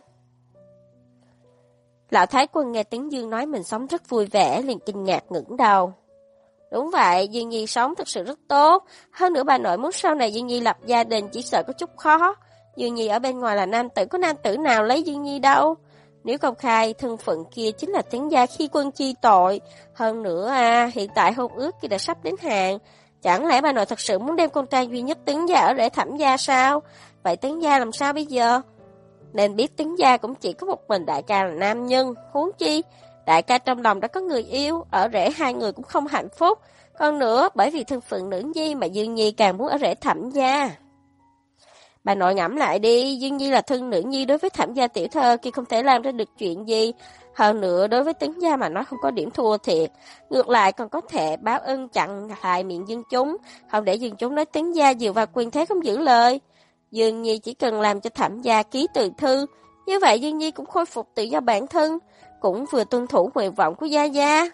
Lão Thái Quân nghe tiếng Dương nói mình sống rất vui vẻ, liền kinh ngạc ngẩng đầu. Đúng vậy, Dương Nhi sống thật sự rất tốt. Hơn nữa bà nội muốn sau này Dương Nhi lập gia đình chỉ sợ có chút khó. Dương Nhi ở bên ngoài là nam tử, có nam tử nào lấy Dương Nhi đâu. Nếu công khai, thân phận kia chính là Tấn gia khi quân chi tội. Hơn nữa hiện tại hôn ước kia đã sắp đến hạn. Chẳng lẽ bà nội thật sự muốn đem con trai duy nhất Tấn gia ở rể Thẩm gia sao? Vậy Tấn gia làm sao bây giờ? Nên biết Tấn gia cũng chỉ có một mình đại ca là nam nhân. Huống chi, đại ca trong lòng đã có người yêu, ở rể hai người cũng không hạnh phúc. Còn nữa, bởi vì thân phận nữ nhi mà Dương Nhi càng muốn ở rể Thẩm gia. Bà nội ngẫm lại đi, Dương Nhi là thân nữ nhi đối với Thẩm gia tiểu thơ kia không thể làm ra được chuyện gì. Hơn nữa đối với Tấn gia mà nói không có điểm thua thiệt. Ngược lại còn có thể báo ân chặn lại miệng dân chúng, không để dân chúng nói Tấn gia dựa vào quyền thế không giữ lời. Dương Nhi chỉ cần làm cho Thẩm gia ký từ thư, như vậy Dương Nhi cũng khôi phục tự do bản thân, cũng vừa tuân thủ nguyện vọng của Gia Gia.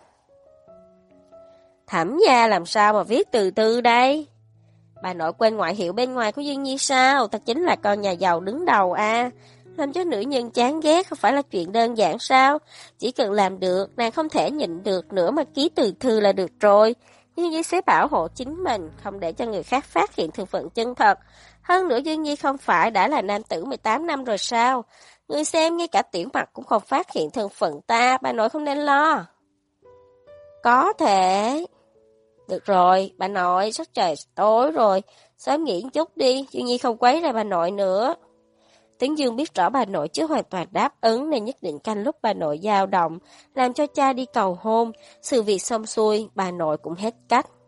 Thẩm gia làm sao mà viết từ thư đây? Bà nội quên ngoại hiệu bên ngoài của Dương Nhi sao? Ta chính là con nhà giàu đứng đầu Làm cho nữ nhân chán ghét không phải là chuyện đơn giản sao? Chỉ cần làm được, nàng không thể nhịn được nữa mà ký từ thư là được rồi. Dương Nhi sẽ bảo hộ chính mình, không để cho người khác phát hiện thân phận chân thật. Hơn nữa Dương Nhi không phải đã là nam tử 18 năm rồi sao? Người xem ngay cả Tiểu Mặc cũng không phát hiện thân phận ta, bà nội không nên lo. Có thể... Được rồi, bà nội, sắp trời tối rồi, sớm nghỉ chút đi, Dương Nhi không quấy rầy bà nội nữa. Tấn Dương biết rõ bà nội chưa hoàn toàn đáp ứng nên nhất định canh lúc bà nội dao động, làm cho cha đi cầu hôn. Sự việc xong xuôi, bà nội cũng hết cách.